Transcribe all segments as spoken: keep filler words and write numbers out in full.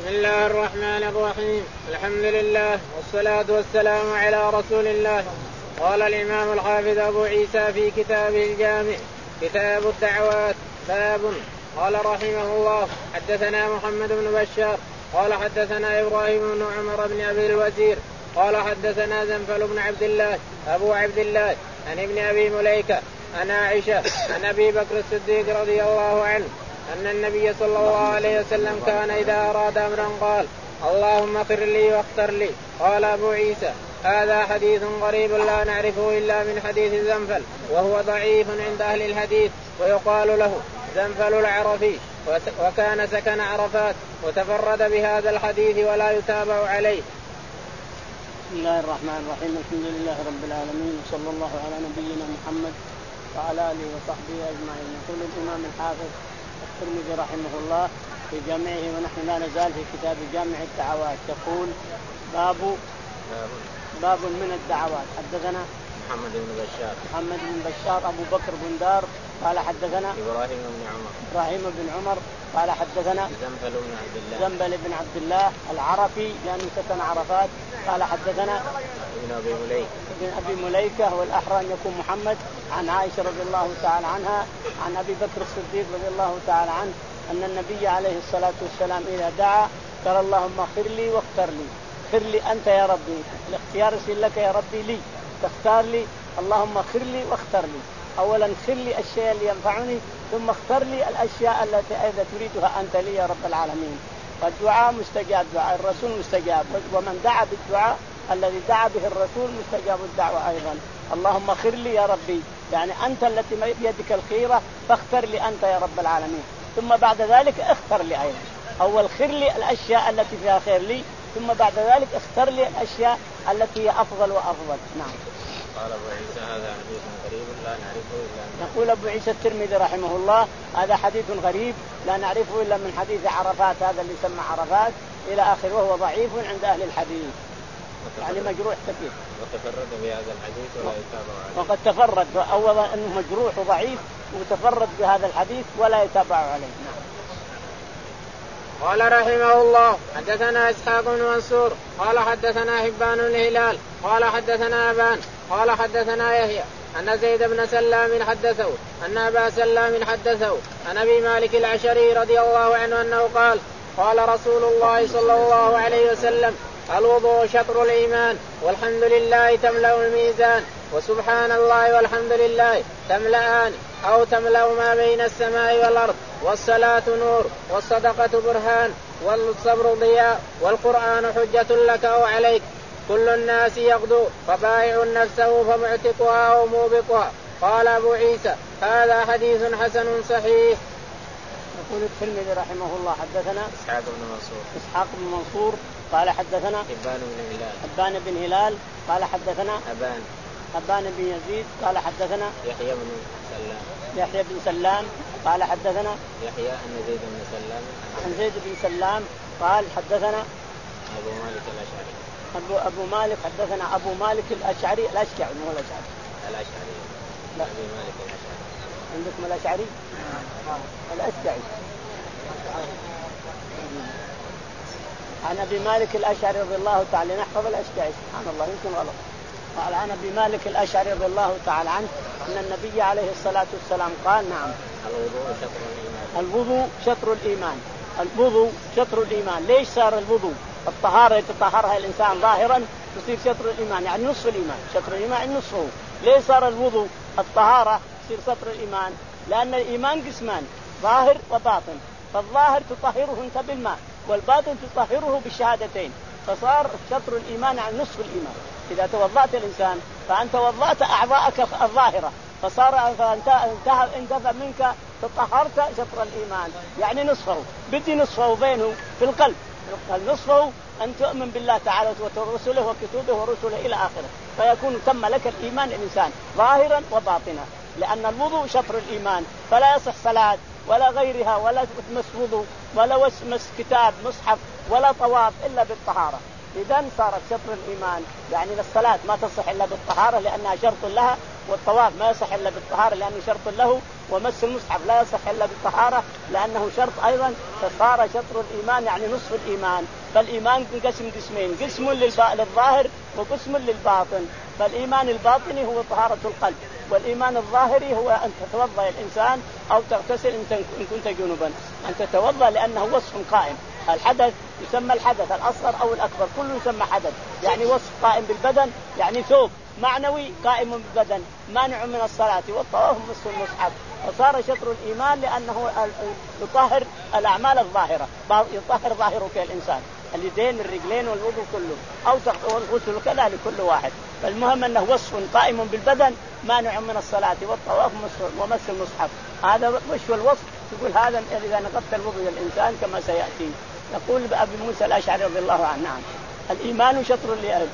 بسم الله الرحمن الرحيم. الحمد لله والصلاة والسلام على رسول الله. قال الإمام الحافظ أبو عيسى في كتابه الجامع كتاب الدعوات باب. قال رحمه الله حدثنا محمد بن بشار قال حدثنا إبراهيم بن عمر بن أبي الوزير قال حدثنا زنفل بن عبد الله أبو عبد الله عن ابن أبي مليكة عن عائشة عن أبي بكر الصديق رضي الله عنه أن النبي صلى الله عليه وسلم كان إذا أراد أمرا قال اللهم اغفر لي واختر لي. قال أبو عيسى هذا حديث غريب لا نعرفه إلا من حديث زنفل وهو ضعيف عند أهل الحديث ويقال له زنفل العرفي وكان سكن عرفات وتفرد بهذا الحديث ولا يتابع عليه. بسم الله الرحمن الرحيم. الحمد لله رب العالمين وصلى الله على نبينا محمد وعلى آله وصحبه أجمعين. يقول الإمام الحافظ الترمذي رحمه الله في جامعه ونحن لا نزال في كتاب جامع الدعوات يقول باب باب من الدعوات. حدثنا محمد بن بشار محمد بن بشار أبو بكر بن دار قال حدثنا إبراهيم بن عمر إبراهيم بن عمر قال حدثنا زنبل بن عبد الله زنبل بن عبد الله العرفي لأنه سكن عرفات قال حدثنا ابن أبي مليكة ابن أبي مليكة والأحرى أن يكون محمد عن عائشة رضي الله تعالى عنها عن أبي بكر الصديق رضي الله تعالى عنه أن النبي عليه الصلاة والسلام إذا دعا قال اللهم اغفر لي واختر لي. اغفر لي أنت يا ربي، الاختيار يصير لك يا ربي لي، تختار لي اللهم اغفر لي واختر لي. أولا اغفر لي الشيء اللي ينفعني ثم اختر لي الأشياء التي أيضا تريدها أنت لي يا رب العالمين. والدعاء مستجاب، دعاء الرسول مستجاب، ومن دعا بالدعاء الذي دعا به الرسول مستجاب الدعوة أيضا. اللهم اغفر لي يا ربي يعني أنت التي بيدك الخيرة فاختر لي أنت يا رب العالمين. ثم بعد ذلك اختر لي أيضا، أول اغفر لي الأشياء التي فيها خير لي ثم بعد ذلك اختر لي الأشياء التي هي أفضل وأفضل. نعم. قال أبو عيسى هذا حديث غريب لا نعرفه إلا من يقول أبو عيسى الترمذي رحمه الله هذا حديث غريب لا نعرفه إلا من حديث عرفات، هذا اللي يسمى عرفات إلى آخره، وهو ضعيف عند أهل الحديث يعني مجروح كثير. وتفرد بهذا الحديث ولا يتابع عليه. وقد تفرد أولا أنه مجروح وضعيف وتفرد بهذا الحديث ولا يتابع عليه. نعم. قال رحمه الله حدثنا إسحاق بن منصور قال حدثنا حبان الهلال قال حدثنا أبان قال حدثنا يحيى أن زيد بن سلام حدثه أن أبا سلام حدثه عن أبي مالك الأشعري رضي الله عنه أنه قال قال رسول الله صلى الله عليه وسلم الوضوء شطر الإيمان والحمد لله تملأ الميزان وسبحان الله والحمد لله تملأان أو تملأ ما بين السماء والأرض والصلاة نور والصدقة برهان والصبر ضياء والقرآن حجة لك أو عليك. كل الناس يغدو فبائع نفسه فمعتقها أو موبقها. قال أبو عيسى هذا حديث حسن صحيح. يقول الترمذي رحمه الله حدثنا إسحاق بن منصور إسحاق بن منصور قال حدثنا حبان بن هلال حبان بن هلال قال حدثنا أبان أبان بن يزيد قال حدثنا يحيى بن سلام يحيى بن سلام قال حدثنا يحيى أن زيد بن سلام عن زيد بن سلام قال حدثنا أبو مالك الأشعري أبو, أبو مالك حدثنا أبو مالك الأشعري الأشكع مو الأشعري الأشعري لا أبي مالك الأشعري عندكم الأشعري الأشكعي عن أبي مالك الأشعري رضي الله تعالى نحفظ الأشكعي سبحان الله يمكن غلط. قال عن أبي مالك الأشعري رضي الله تعالى عنه أن النبي عليه الصلاة والسلام قال نعم الوضوء شطر الإيمان. الوضوء شطر الإيمان. الوضوء شطر الإيمان. ليش صار الوضوء؟ الطهارة يتطهرها الإنسان ظاهرا تصير شطر الإيمان يعني نصف الإيمان، شطر الإيمان يعني نصفه. ليش صار الوضوء الطهارة تصير شطر الإيمان؟ لأن الإيمان قسمان ظاهر وباطن، فالظاهر تطهره أنت بالماء والباطن تطهره بالشهادتين، فصار شطر الإيمان عن نصف الإيمان. إذا توضأت الإنسان فأنت وضأت أعضاءك الظاهرة فصار فانتهى انتهى منك تطهرت شطر الإيمان يعني نصفه. بدي نصفه بينه في القلب، نصفه أن تؤمن بالله تعالى ورسوله وكتبه ورسله إلى آخره، فيكون تم لك الإيمان الإنسان ظاهرا وباطنا. لأن الوضوء شطر الإيمان، فلا يصح صلاة ولا غيرها ولا مس وضوء ولا مس كتاب مصحف ولا طواف إلا بالطهارة. إذن صارت شطر الإيمان يعني الصلاة ما تصح إلا بالطهارة لأنها شرط لها، والطواف ما يصح إلا بالطهارة لأنه شرط له، ومس المصحف لا يصح إلا بالطهارة لأنه شرط أيضا، فصار شطر الإيمان يعني نصف الإيمان. فالإيمان ينقسم قسمين، قسم للظاهر وقسم للباطن. فالإيمان الباطني هو طهارة القلب، والإيمان الظاهري هو أن تتوضأ الإنسان أو تغتسل إن كنت جنبا، أن تتوضأ لأنه وصف قائم. الحدث يسمى الحدث الأصغر أو الأكبر، كله يسمى حدث، يعني وصف قائم بالبدن، يعني ثوب معنوي قائم بالبدن مانع من الصلاة والطواف مس المصحف. وصار شطر الإيمان لأنه يطهر الأعمال الظاهرة، يطهر ظاهرك الإنسان، اليدين الرجلين والوضوء كله، أو والغسل كذا لكل واحد. فالمهم أنه وصف قائم بالبدن مانع من الصلاة والطواف ومس المصحف. هذا وش الوصف؟ يقول هذا إذا نقضت الوضوء الإنسان كما سيأتي. يقول أبي موسى الأشعري رضي الله عنه نعم الإيمان شطر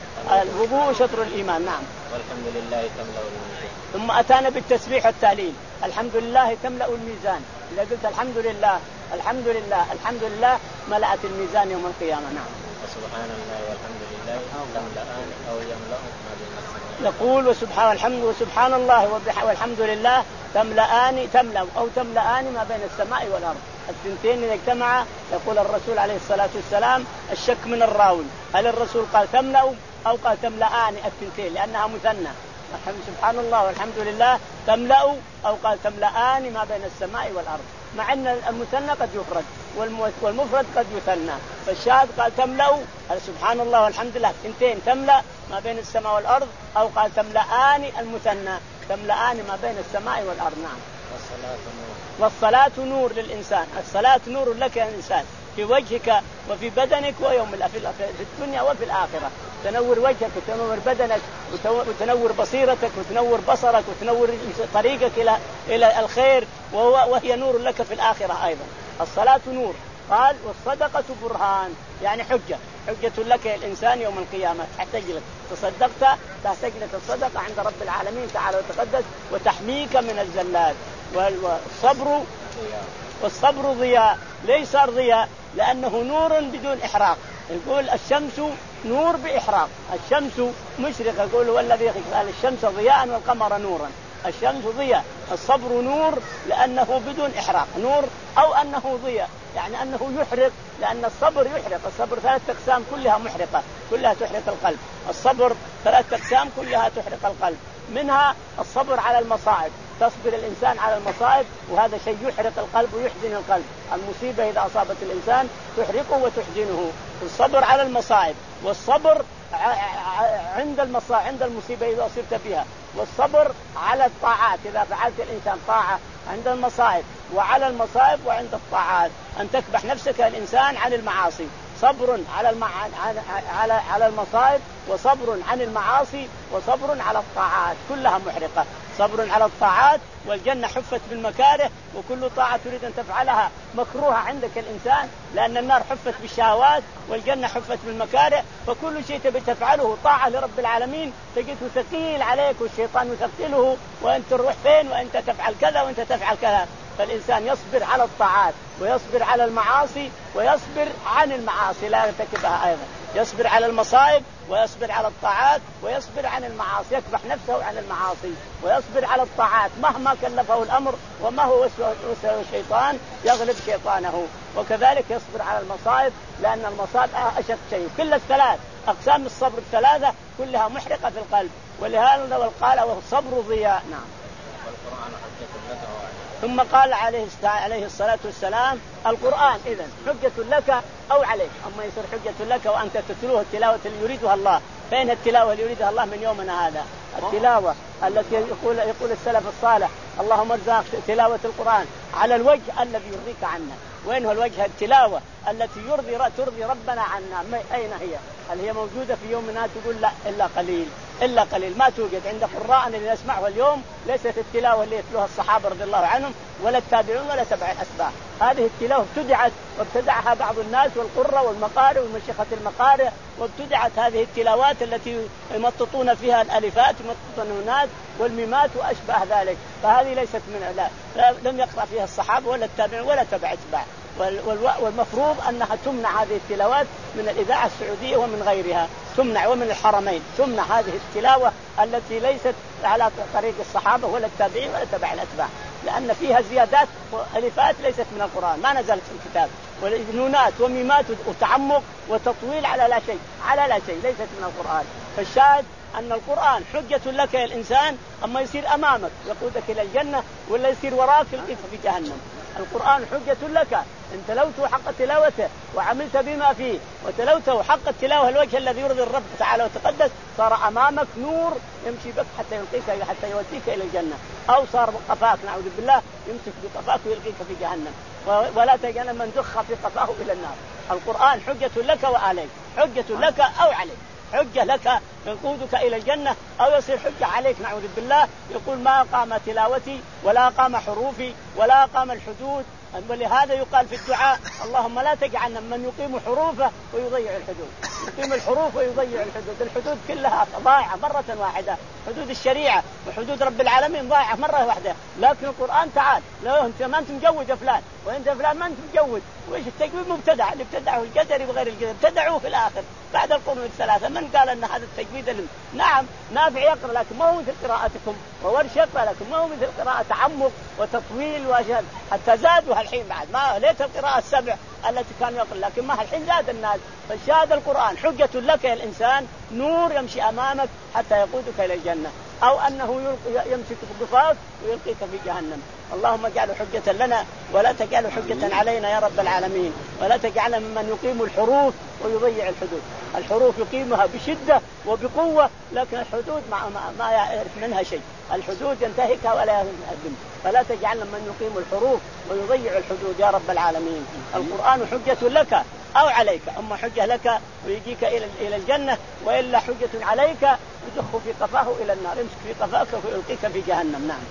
الوضوء شطر الإيمان. نعم. والحمد لله تملأ الميزان. ثم أتانا بالتسبيح والتهليل. الحمد لله تملأ الميزان. إذا قلت الحمد لله الحمد لله الحمد لله ملأت الميزان يوم القيامة. نعم. وسبحان الله والحمد لله تملأان أو يملأ ما بين السماء. يقول وسبحان الحمد وسبحان الله والحمد لله تملأان تملأ أو تملأان ما بين السماء والأرض. الثنتين إذا اجتمعا يقول الرسول عليه الصلاة والسلام الشك من الراوي، هل الرسول قال تملأ أو قال تملأان الثنتين لأنها مثنى. سبحان الله والحمد لله تملأ أو قال تملأان ما بين السماء والأرض، مع أن المثنى قد يفرد والمفرد قد يثنى. فالشاهد قال تملأ سبحان الله والحمد لله ثنتين تملأ ما بين السماء والأرض، أو قال تملأان المثنى تملأان ما بين السماء والأرض. نعم. والصلاة نور. والصلاة نور للإنسان. الصلاة نور لك يا إنسان في وجهك وفي بدنك ويوم في الدنيا وفي الآخرة. تنور وجهك وتنور بدنك وتنور بصيرتك وتنور بصرك وتنور طريقك إلى إلى الخير، وهي نور لك في الآخرة أيضا. الصلاة نور. قال والصدقة برهان يعني حجة حجة لك يا الإنسان يوم القيامة. تحتاج لك تصدقت تحتاج لك الصدقة عند رب العالمين تعالى وتقدس وتحميك من الزلات. والصبر والصبر ضياء. ليس صار ضياء لأنه نور بدون إحراق. يقول الشمس نور بإحراق. الشمس مشرقة يقول والذي قال الشمس ضياء والقمر نورا. الشمس ضياء. الصبر نور لأنه بدون إحراق نور، أو أنه ضياء يعني أنه يحرق، لأن الصبر يحرق. الصبر ثلاث أقسام كلها محرقة، كلها تحرق القلب. الصبر ثلاث أقسام كلها تحرق القلب، منها الصبر على المصائب، تصبر الإنسان على المصائب وهذا شيء يحرق القلب ويحزن القلب. المصيبة إذا أصابت الإنسان تحرقه وتحزنه. الصبر على المصائب، والصبر عند المصائب عند المصيبة إذا أصبت بها، والصبر على الطاعات إذا فعلت الإنسان طاعة عند المصائب، وعلى المصائب وعند الطاعات أن تكبح نفسك الإنسان عن المعاصي. صبر على المع... على على المصائب، وصبر عن المعاصي، وصبر على الطاعات كلها محرقة. صبر على الطاعات والجنة حفت بالمكاره، وكل طاعة تريد أن تفعلها مكروهة عندك الإنسان، لأن النار حفت بالشهوات والجنة حفت بالمكاره. فكل شيء تبي تفعله طاعة لرب العالمين تجده ثقيل عليك والشيطان يثقله، وأنت تروح فين وأنت تفعل كذا وأنت تفعل كذا. فالإنسان يصبر على الطاعات ويصبر على المعاصي ويصبر عن المعاصي لا يرتكبها أيضا. يصبر على المصائب ويصبر على الطاعات ويصبر عن المعاصي، يكبح نفسه عن المعاصي ويصبر على الطاعات مهما كلفه الأمر، وما هو وسوسه الشيطان يغلب شيطانه. وكذلك يصبر على المصائب لأن المصائب أشد شيء. كل الثلاث أقسام الصبر الثلاثة كلها محرقة في القلب، ولهذا والقال والصبر ضياء. نعم. ثم قال عليه عليه الصلاة والسلام القرآن إذن حجة لك أو عليك. أما يصير حجة لك وأنت تتلوه التلاوة اللي يريدها الله. فين التلاوة اللي يريدها الله من يومنا هذا؟ التلاوة التي يقول يقول السلف الصالح اللهم ارزق تلاوة القرآن على الوجه الذي يرضيك عنا. وين هو الوجه؟ التلاوة التي يرضي ترضي ربنا عنا. أين هي؟ هل هي موجودة في يومنا؟ تقول لا إلا قليل إلا قليل، ما توجد عند قراءنا اللي نسمعه اليوم. ليست التلاوة اللي يتلوها الصحابة رضي الله عنهم ولا التابعون ولا تبع الأتباع. هذه التلاوة ابتدعت وابتدعها بعض الناس والقراء والمقارئ والمشيخة المقارئ، وابتدعت هذه التلاوات التي يمططون فيها الألفات يمططون النونات والميمات وأشبه ذلك. فهذه ليست من لا لم يقرأ فيها الصحابة ولا التابعين ولا تبع أتباع. والمفروض أنها تمنع هذه التلاوات من الإذاعة السعودية ومن غيرها، تمنع، ومن الحرمين تمنع هذه التلاوة التي ليست على طريق الصحابة ولا التابعين ولا تبع الأتباع. لأن فيها زيادات وألفات ليست من القرآن، ما نزلت في الكتاب، ونونات وميمات وتعمق وتطويل على لا شيء على لا شيء ليست من القرآن. فالشاهد أن القرآن حجة لك يا الإنسان، أما يصير أمامك يقودك إلى الجنة ولا يصير وراك يلقيك في جهنم. القرآن حجة لك إن تلوته حق تلاوته وعملت بما فيه، وتلوته حق التلاوة الوجه الذي يرضي الرب تعالى وتقدس، صار أمامك نور يمشي بك حتى يلقيك حتى يوديك إلى الجنة، أو صار قفاك نعوذ بالله يمسك بقفاك ويلقيك في جهنم، ولا تجعل من دخ في قفاه إلى النار. القرآن حجة لك وعليك، حجة لك أو عليك، حجة لك ينقودك إلى الجنة أو يصير حجة عليك نعوذ بالله. يقول ما قام تلاوتي ولا قام حروفي ولا قام الحدود، ولهذا يقال في الدعاء اللهم لا تجعلنا من يقيم حروفه ويضيع الحدود، يقيم الحروف ويضيع الحدود. الحدود كلها ضائعة مرة واحدة، حدود الشريعة وحدود رب العالمين ضائعة مرة واحدة. لكن القرآن تعال لو أنت ما أنت مجود يا فلان وأنت فلان ما أنت مجود، وإيش التجويد مبتدع، اللي ابتدعه الجزري بغير الجزري ابتدعوه في الآخر بعد القرون الثلاثة. من قال أن هذا التجويد اللي... نعم نافع يقرأ لكن ما هو مثل قراءتكم، وورش يقرأ لكن ما هو مثل قراءة تعمق وتطويل وجل، حتى زادوا الحين بعد ما ليت القراءة السبع التي كانوا يقرأ، لكن ما الحين زاد الناس. فالشاهد القرآن حجة لك يا الإنسان، نور يمشي أمامك حتى يقودك إلى الجنة، أو أنه يمسك بقفاك ويلقيك في جهنم. اللهم اجعله حجة لنا ولا تجعله حجة علينا يا رب العالمين، ولا تجعلنا ممن يقيم الحروف ويضيع الحدود. الحروف يقيمها بشدة وبقوة، لكن الحدود ما, ما, ما يعرف منها شيء، الحدود ينتهكها ولا يهدم. فلا تجعلنا من يقيم الحروف ويضيع الحدود يا رب العالمين. القرآن حجة لك أو عليك، أما حجة لك ويجيك إلى إلى الجنة، وإلا حجة عليك يدخل في قفاه إلى النار، يمسك في قفاك ويلقيك في جهنم. نعم.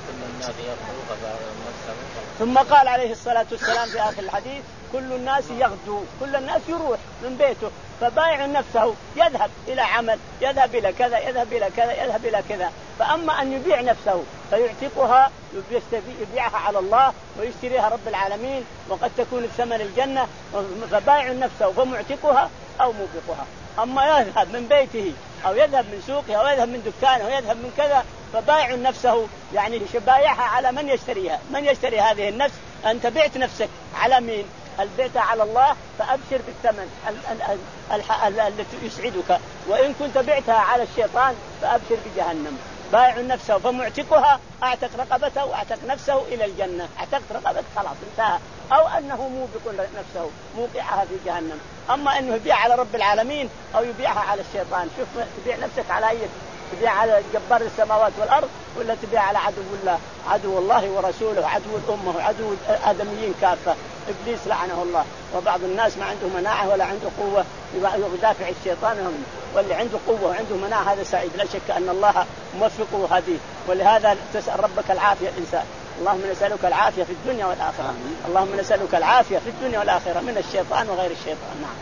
ثم قال عليه الصلاة والسلام في آخر الحديث كل الناس يغدو، كل الناس يروح من بيته، فبايع نفسه يذهب إلى عمل، يذهب إلى كذا، يذهب إلى كذا، يذهب إلى كذا. فأما أن يبيع نفسه فيعتقها يبيعها على الله ويشتريها رب العالمين، وقد تكون الثمن الجنة، فبايع نفسه فمعتقها أو موبقها. أما يذهب من بيته أو يذهب من سوقه أو يذهب من دكانه أو يذهب من كذا، فبايع نفسه يعني شبايعها على من يشتريها. من يشتري هذه النفس؟ أنت بعت نفسك على مين؟ البيت على الله، فأبشر بالثمن التي يسعدك، وإن كنت بعتها على الشيطان فأبشر بجهنم. بايع نفسه فمعتقها، أعتق رقبته وأعتق نفسه إلى الجنة، أعتقت رقبته خلاص انتهى. أو أنه موبق نفسه موقعها في جهنم. أما أنه يبيع على رب العالمين أو يبيعها على الشيطان، شوف تبيع نفسك على أي، تبيع على جبار السماوات والأرض ولا تبيع على عدو الله، عدو الله ورسوله وعدو الأمة وعدو الآدميين كافة، إبليس لعنه الله. وبعض الناس ما عنده مناعة ولا عنده قوة يدافع الشيطان، واللي عنده قوة وعنده مناعة هذا سعيد، لا شك أن الله موفقه هذه. ولهذا تسأل ربك العافية الإنسان. اللهم نسألك العافية في الدنيا والآخرة، اللهم نسألك العافية في الدنيا والآخرة من الشيطان وغير الشيطان. نعم.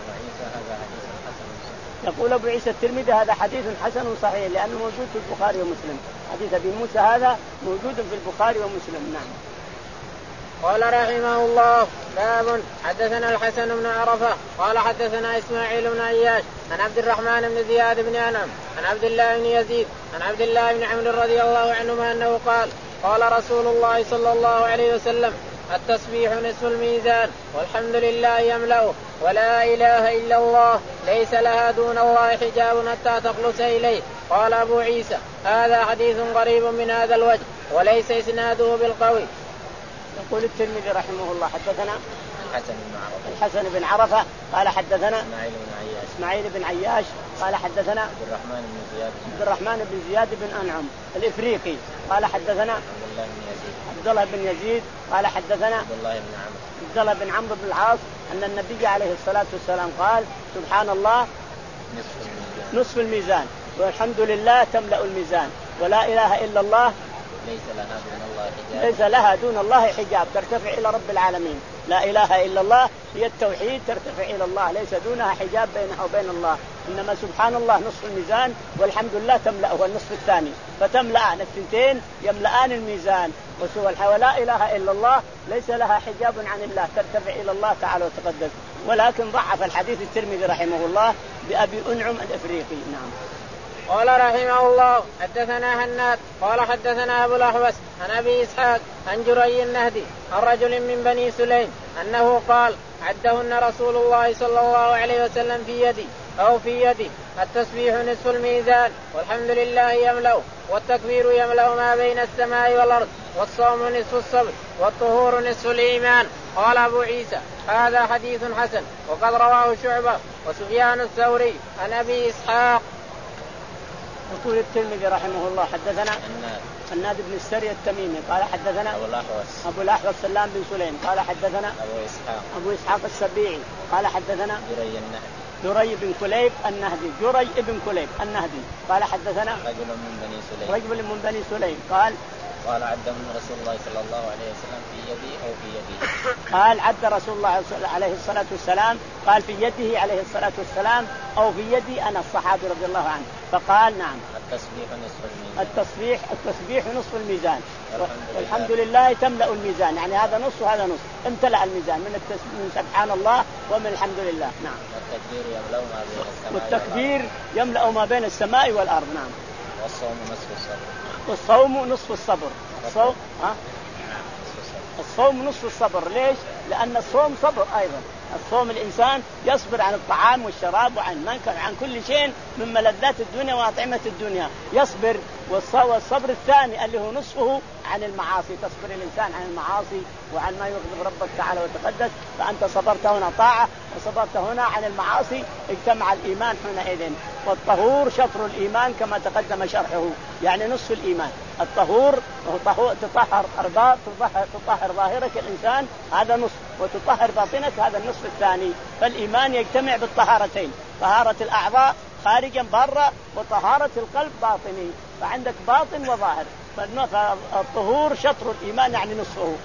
يقول أبو عيسى الترمذي هذا حديث حسن صحيح لأنه موجود في البخاري ومسلم. حديث أبي موسى هذا موجود في البخاري ومسلم. نعم. قال رحمه الله باب حدثنا الحسن بن عرفة قال حدثنا إسماعيل بن عياش عن عبد الرحمن بن زياد بن أنعم عن عبد الله بن يزيد عن عبد الله بن عمرو رضي الله عنهما أنه قال قال رسول الله صلى الله عليه وسلم التسبيح نصف الميزان والحمد لله يملأه ولا إله إلا الله ليس لها دون الله حجاب حتى تخلص إليه. قال أبو عيسى هذا حديث غريب من هذا الوجه وليس إسناده بالقوي. يقول الترمذي رحمه الله حدثنا الحسن بن عرفة الحسن بن عرفة قال حدثنا إسماعيل بن عياش إسماعيل بن عياش قال حدثنا عبد الرحمن بن زياد عبد الرحمن بن زياد بن أنعم الإفريقي قال حدثنا عبد الله بن يزيد عبد الله بن يزيد قال حدثنا عبد الله بن عمرو عبد الله بن عمرو بن العاص أن النبي عليه الصلاة والسلام قال سبحان الله نصف الميزان, نصف الميزان والحمد لله تملأ الميزان ولا إله إلا الله ليس لها دون الله حجاب ليس لها دون الله حجاب ترتفع إلى رب العالمين. لا إله إلا الله هي التوحيد ترتفع إلى الله، ليس دونها حجاب بينها وبين الله. إنما سبحان الله نصف الميزان والحمد لله تملأه النصف الثاني، فتملأان الثنتين يملأان الميزان. ولا إله إلا الله ليس لها حجاب عن الله ترتفع إلى الله تعالى وتقدس. ولكن ضعف الحديث الترمذي رحمه الله بأبي أنعم الإفريقي. نعم. قال رحمه الله حدثنا هناد قال حدثنا أبو الأحوص عن أبي إسحاق عن جري النهدي عن رجل من بني سليم أنه قال عدهن رسول الله صلى الله عليه وسلم في يدي أو في يدي التسبيح نصف الميزان والحمد لله يملأ والتكبير يملأ ما بين السماء والأرض والصوم نصف الصبر والطهور نصف الإيمان. قال أبو عيسى هذا حديث حسن وقد رواه شعبة وسفيان الثوري عن أبي إسحاق. يقول الترمذي رحمه الله حدثنا هناد بن السري التميمي قال حدثنا أبو الأحوص أبو الأحوص سلام بن سليم قال حدثنا أبو إسحاق أبو إسحاق السبيعي قال حدثنا جري النهدي جري بن كليب النهدي جري بن كليب النهدي قال حدثنا رجل من بني سليم رجل من بني سليم قال قال عد من رسول الله صلى الله عليه وسلم في يدي أو في يدي قال عد رسول الله عليه الصلاة والسلام قال في يده عليه الصلاة والسلام أو في يدي أنا الصحابي رضي الله عنه فقال نعم التسبيح نصف الميزان التسبيح التسبيح نصف الميزان والحمد, والحمد لله تملأ الميزان يعني هذا نص وهذا نص امتلأ الميزان من من سبحان الله ومن الحمد لله. نعم والتكبير يملأ ما بين السماء والتكبير يملأ ما بين السماء والأرض. نعم والصوم نصف الصبر والصوم نصف الصبر الصوم ها الصوم نصف الصبر. ليش؟ لأن الصوم صبر أيضا. الصوم الإنسان يصبر عن الطعام والشراب وعن منكر عن كل شيء من ملذات الدنيا وأطعمة الدنيا يصبر. والصبر الثاني اللي هو نصفه عن المعاصي تصبر الإنسان عن المعاصي وعن ما يغضب ربك تعالى وتقدس فأنت صبرت هنا طاعة وصبرت هنا عن المعاصي اجتمع الإيمان حينئذ. والطهور شطر الإيمان كما تقدم شرحه يعني نصف الإيمان. الطهور تطهر أرباب تطهر, تطهر ظاهرك الإنسان هذا نصف وتطهر باطنك هذا النصف الثاني. فالإيمان يجتمع بالطهارتين طهارة الأعضاء خارجا برا وطهارة القلب باطني فعندك باطن وظاهر. فالطهور شطر الإيمان يعني نصفه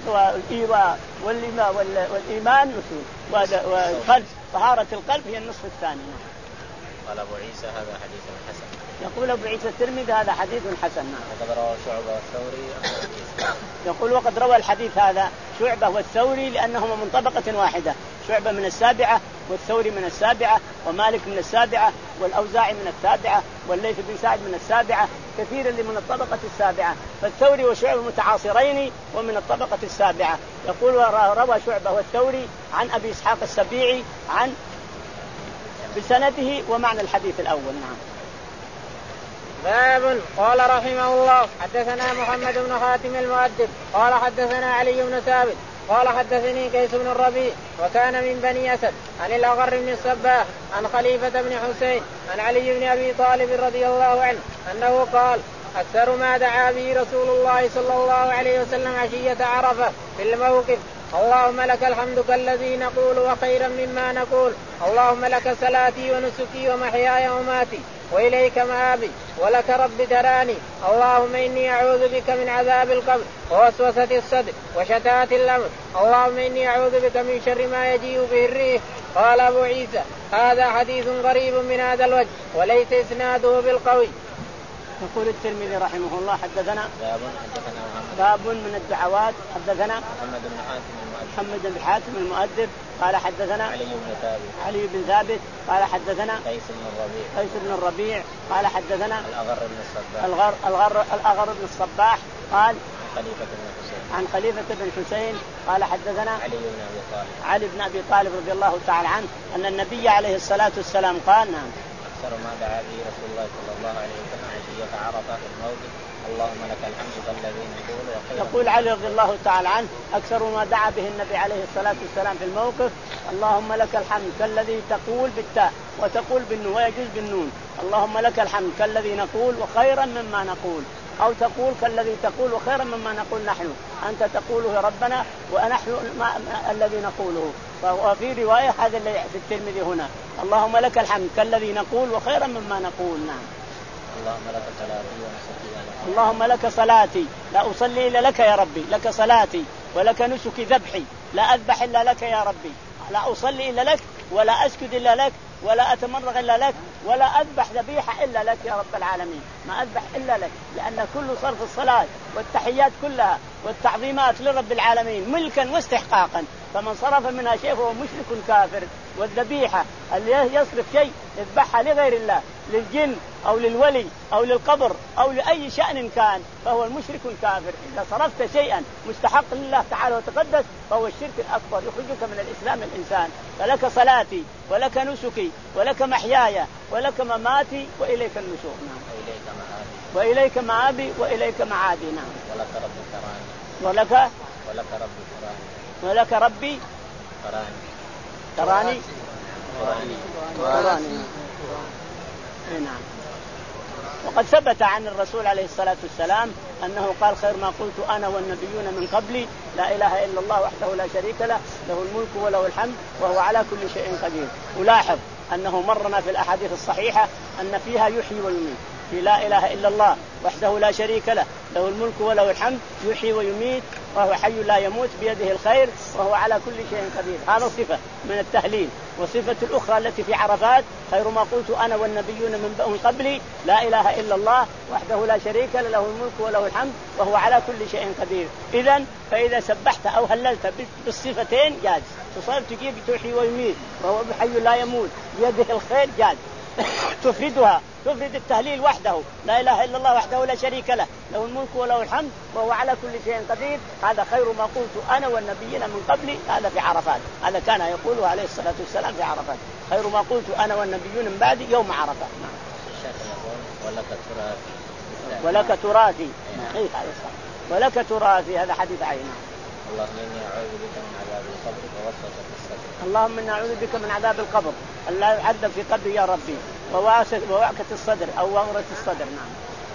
والإيمان نصفه والقلب طهارة القلب هي النصف الثاني. قال أبو عيسى هذا حديث حسن. يقول أبو عيسى الترمذي هذا حديث حسن. وقد روى شعبة والثوري. يقول وقد روى الحديث هذا شعبة والثوري لأنهما من طبقة واحدة. شعبة من السابعة والثوري من السابعة ومالك من السابعة والأوزاعي من السابعة والليث بن سعد من السابعة كثير اللي من الطبقة السابعة. فالثوري وشعبة متعاصرين ومن الطبقة السابعة. يقول روى شعبة والثوري عن أبي إسحاق السبيعي عن بسنده ومعنى الحديث الأول. نعم. باب قال رحمه الله حدثنا محمد بن خاتم المؤدب قال حدثنا علي بن ثابت قال حدثني قيس بن الربيع وكان من بني أسد عن الأغر بن الصباح عن خليفة بن حسين عن علي بن أبي طالب رضي الله عنه أنه قال أكثر ما دعا به رسول الله صلى الله عليه وسلم عشية عرفة في الموقف اللهم لك الحمد كالذي نقول وخيرا مما نقول اللهم لك صلاتي ونسكي ومحياي ومماتي وإليك مآبي ولك رب تراني اللهم إني أعوذ بك من عذاب القبر ووسوسة الصدر وشتات الأمر اللهم إني أعوذ بك من شر ما يجيء به الريح. قال أبو عيسى هذا حديث غريب من هذا الوجه وليس إسناده بالقوي. يقول الترمذي رحمه الله حدثنا باب حدثنا باب من الدعوات حدثنا محمد بن حاتم محمد بن حاتم المؤدب قال حدثنا علي بن ثابت علي بن ثابت قال حدثنا قيس بن الربيع قيس بن الربيع قال حدثنا الأغر بن الصباح الغر الغر الأغر بن الصباح قال خليفة بن حسين عن خليفة بن حسين قال حدثنا علي بن أبي طالب علي بن أبي طالب رضي الله تعالى عنه أن النبي عليه الصلاة والسلام قال نعم أكثر ما دعا به رسول الله صلى الله عليه وسلم عشية عرفة في الموقف اللهم لك الحمد كالذي نقول وخيرا. يقول علي رضي الله تعالى عنه أكثر ما دعا به النبي عليه الصلاة والسلام في الموقف اللهم لك الحمد كالذي تقول بالتاء وتقول بالنون ويجوز بالنون اللهم لك الحمد كالذي نقول وخيرا مما نقول أو تقول كالذي تقول وخيرا مما نقول نحن أنت تقوله ربنا ونحن الذي نقوله. وفي رواية هذا اللي في الترمذي هنا اللهم لك الحمد كالذي نقول وخيرا مما نقول. نعم. اللهم لك صلاتي ونسكي اللهم لك صلاتي لا أصلي إلا لك يا ربي لك صلاتي ولك نسكي ذبحي لا أذبح إلا لك يا ربي لا أصلي إلا لك ولا أسجد إلا لك ولا أتمرغ إلا لك ولا أذبح ذبيحة إلا لك يا رب العالمين ما أذبح إلا لك لأن كل صرف الصلاة والتحيات كلها والتعظيمات لرب العالمين ملكا واستحقاقا فمن صرف منها شيء فهو مشرك كافر. والذبيحة اللي يصرف شيء يذبحها لغير الله، للجن أو للولي أو للقبر أو لأي شأن كان، فهو المشرك الكافر. إذا صرفت شيئا مستحق لله تعالى وتقدس فهو الشرك الأكبر، يخرجك من الإسلام الإنسان. فلك صلاتي ولك نسكي ولك محياي ولك مماتي وإليك النشور. نعم. وإليك مآبي وإليك معادي. نعم. ولك ربي كراني. ولك ولك ربي كراني. ولك ربي كراني. كراني. كراني. نعم. وقد ثبت عن الرسول عليه الصلاة والسلام أنه قال خير ما قلت أنا والنبيون من قبلي لا إله إلا الله وحده لا شريك له له الملك وله الحمد وهو على كل شيء قدير. ولاحظ أنه مرنا في الأحاديث الصحيحة أن فيها يحيي ويميت، في لا إله إلا الله وحده لا شريك له له الملك وله الحمد يحيي ويميت وهو حي لا يموت بيده الخير وهو على كل شيء قدير. هذا صفة من التهليل. وصفة الأخرى التي في عرفات خير ما قلت أنا والنبيون من قبلي لا إله إلا الله وحده لا شريك له له الملك وله الحمد وهو على كل شيء قدير. إذن فإذا سبحت أو هللت بالصفتين جاز. تصير تجيب تحيي ويميت وهو حي لا يموت بيده الخير جاز. تفردها تفرد التهليل وحده لا إله إلا الله وحده لا شريك له له الملك وله الحمد وهو على كل شيء قدير. هذا خير ما قلت أنا والنبيين من قبلي. هذا في عرفات، هذا كان يقوله عليه الصلاة والسلام في عرفات خير ما قلت أنا والنبيون من بعدي يوم عرفة. ولك تراثي ولك تراثي ولك تراثي هذا حديث عينه. اللهم إني أعوذ بك من عذاب القبر ووسوسة الصدر. اللهم إني أعوذ بك من عذاب القبر ألا يعذب في قبري يا ربي ووعكة الصدر أو وغرة الصدر. نعم.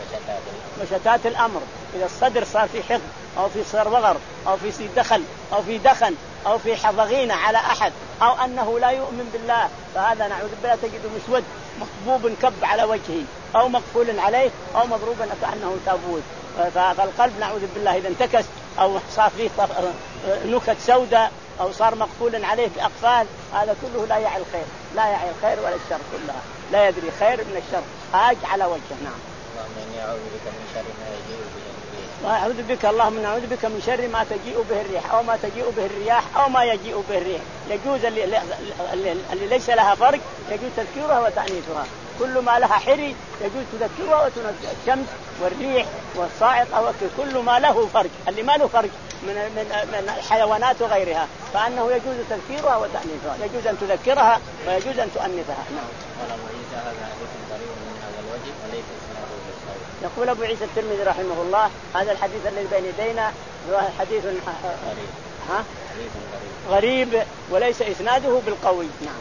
وشتات الأمر، إذا الصدر صار في حقد أو في صار وغر أو في دخل أو في دخن أو في حضغينة على أحد أو أنه لا يؤمن بالله فهذا نعوذ بالله تجده مسود مكبوب كب على وجهه أو مقفول عليه أو مضروبا كأنه تابوت. فالقلب نعوذ بالله إذا انتكس أو صار فيه نكت سوداء أو صار مقفول عليه بأقفال هذا كله لا يعي الخير، لا يعي الخير ولا الشر كلها، لا يدري خير من الشر هاج على وجهه. نعم. اللهم إني أعوذ بك من شر ما يجيء به الريح. وأعوذ بك اللهم نعوذ بك من شر ما تجيء به الريح أو ما تجيء به الرياح أو ما يجيء به الريح. يجوز اللي, اللي, اللي ليس لها فرق يجوز تذكيرها وتأنيثها. كل ما لها حري يجوز تذكرها وتنزل الشمس والريح والصاعق أو كل ما له فرق. اللي ما له فرق من من من الحيوانات وغيرها فأنه يجوز تذكيرها وتأنيثها، يجوز أن تذكرها ويجوز أن تؤنثها. نعم. يقول أبو عيسى الترمذي رحمه الله هذا الحديث الذي بين يدينا حديث ها غريب وليس إسناده بالقوي. نعم.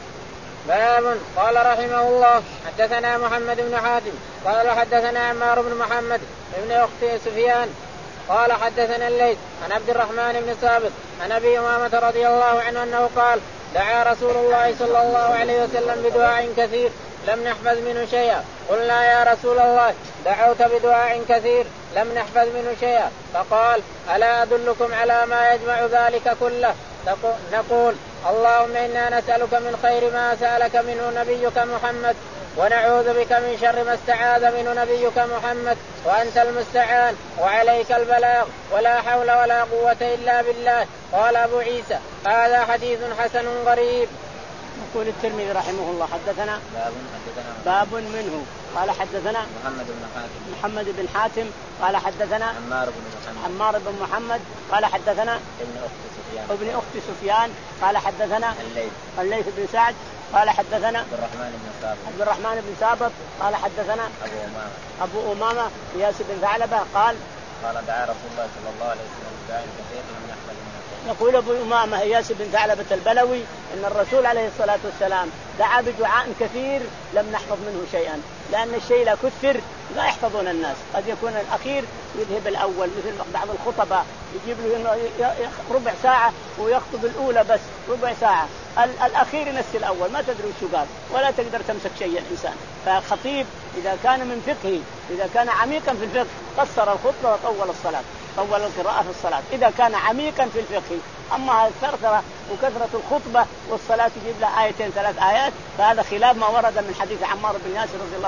باب. قال رحمه الله حدثنا محمد بن حاتم قال حدثنا عمار بن محمد ابن أخت سفيان قال حدثنا الليث عن عبد الرحمن بن ثابت عن أبي أمامة رضي الله عنه أنه قال دعا رسول الله صلى الله عليه وسلم بدعاء كثير لم نحفظ منه شيئا. قلنا يا رسول الله دعوت بدعاء كثير لم نحفظ منه شيئا فقال ألا أدلكم على ما يجمع ذلك كله؟ نقول اللهم إنا نسألك من خير ما سألك منه نبيك محمد ونعوذ بك من شر ما استعاذ منه نبيك محمد وأنت المستعان وعليك البلاغ ولا حول ولا قوة إلا بالله. قال أبو عيسى هذا حديث حسن غريب. يقول الترمذي رحمه الله حدثنا باب, حدثنا باب منه قال حدثنا محمد بن حاتم محمد بن حاتم قال حدثنا عمار بن محمد عمار بن محمد قال حدثنا ابن أخت سفيان ابن أخت سفيان قال حدثنا الليث الليث بن سعد قال حدثنا عبد الرحمن بن ثابت عبد الرحمن بن ثابت قال حدثنا أبو أمامة أبو أمامة إياس بن ثعلبة قال قال دعا رسول الله صلى الله عليه وسلم بدعاء كثير لم نحفظ منه. يقول أبو أمامة إياس بن ثعلبة البلوي إن الرسول عليه الصلاة والسلام دعا بدعاء كثير لم نحفظ منه شيئا لأن الشيء لا كثر لا يحفظون الناس. قد يكون الأخير يذهب الأول مثل بعض الخطباء يجيب له ربع ساعة ويخطب الأولى بس ربع ساعة الأخير ينسي الأول ما تدري شو قال ولا تقدر تمسك شيء الإنسان. فالخطيب إذا كان من فقهه إذا كان عميقا في الفقه قصر الخطبة وطول الصلاة طول القراءة في الصلاة إذا كان عميقا في الفقه. أما الثرثرة وكثرة الخطبة والصلاة تجيب له آيتين ثلاث آيات فهذا خلاف ما ورد من حديث عمار بن ياسر رضي الله عنه.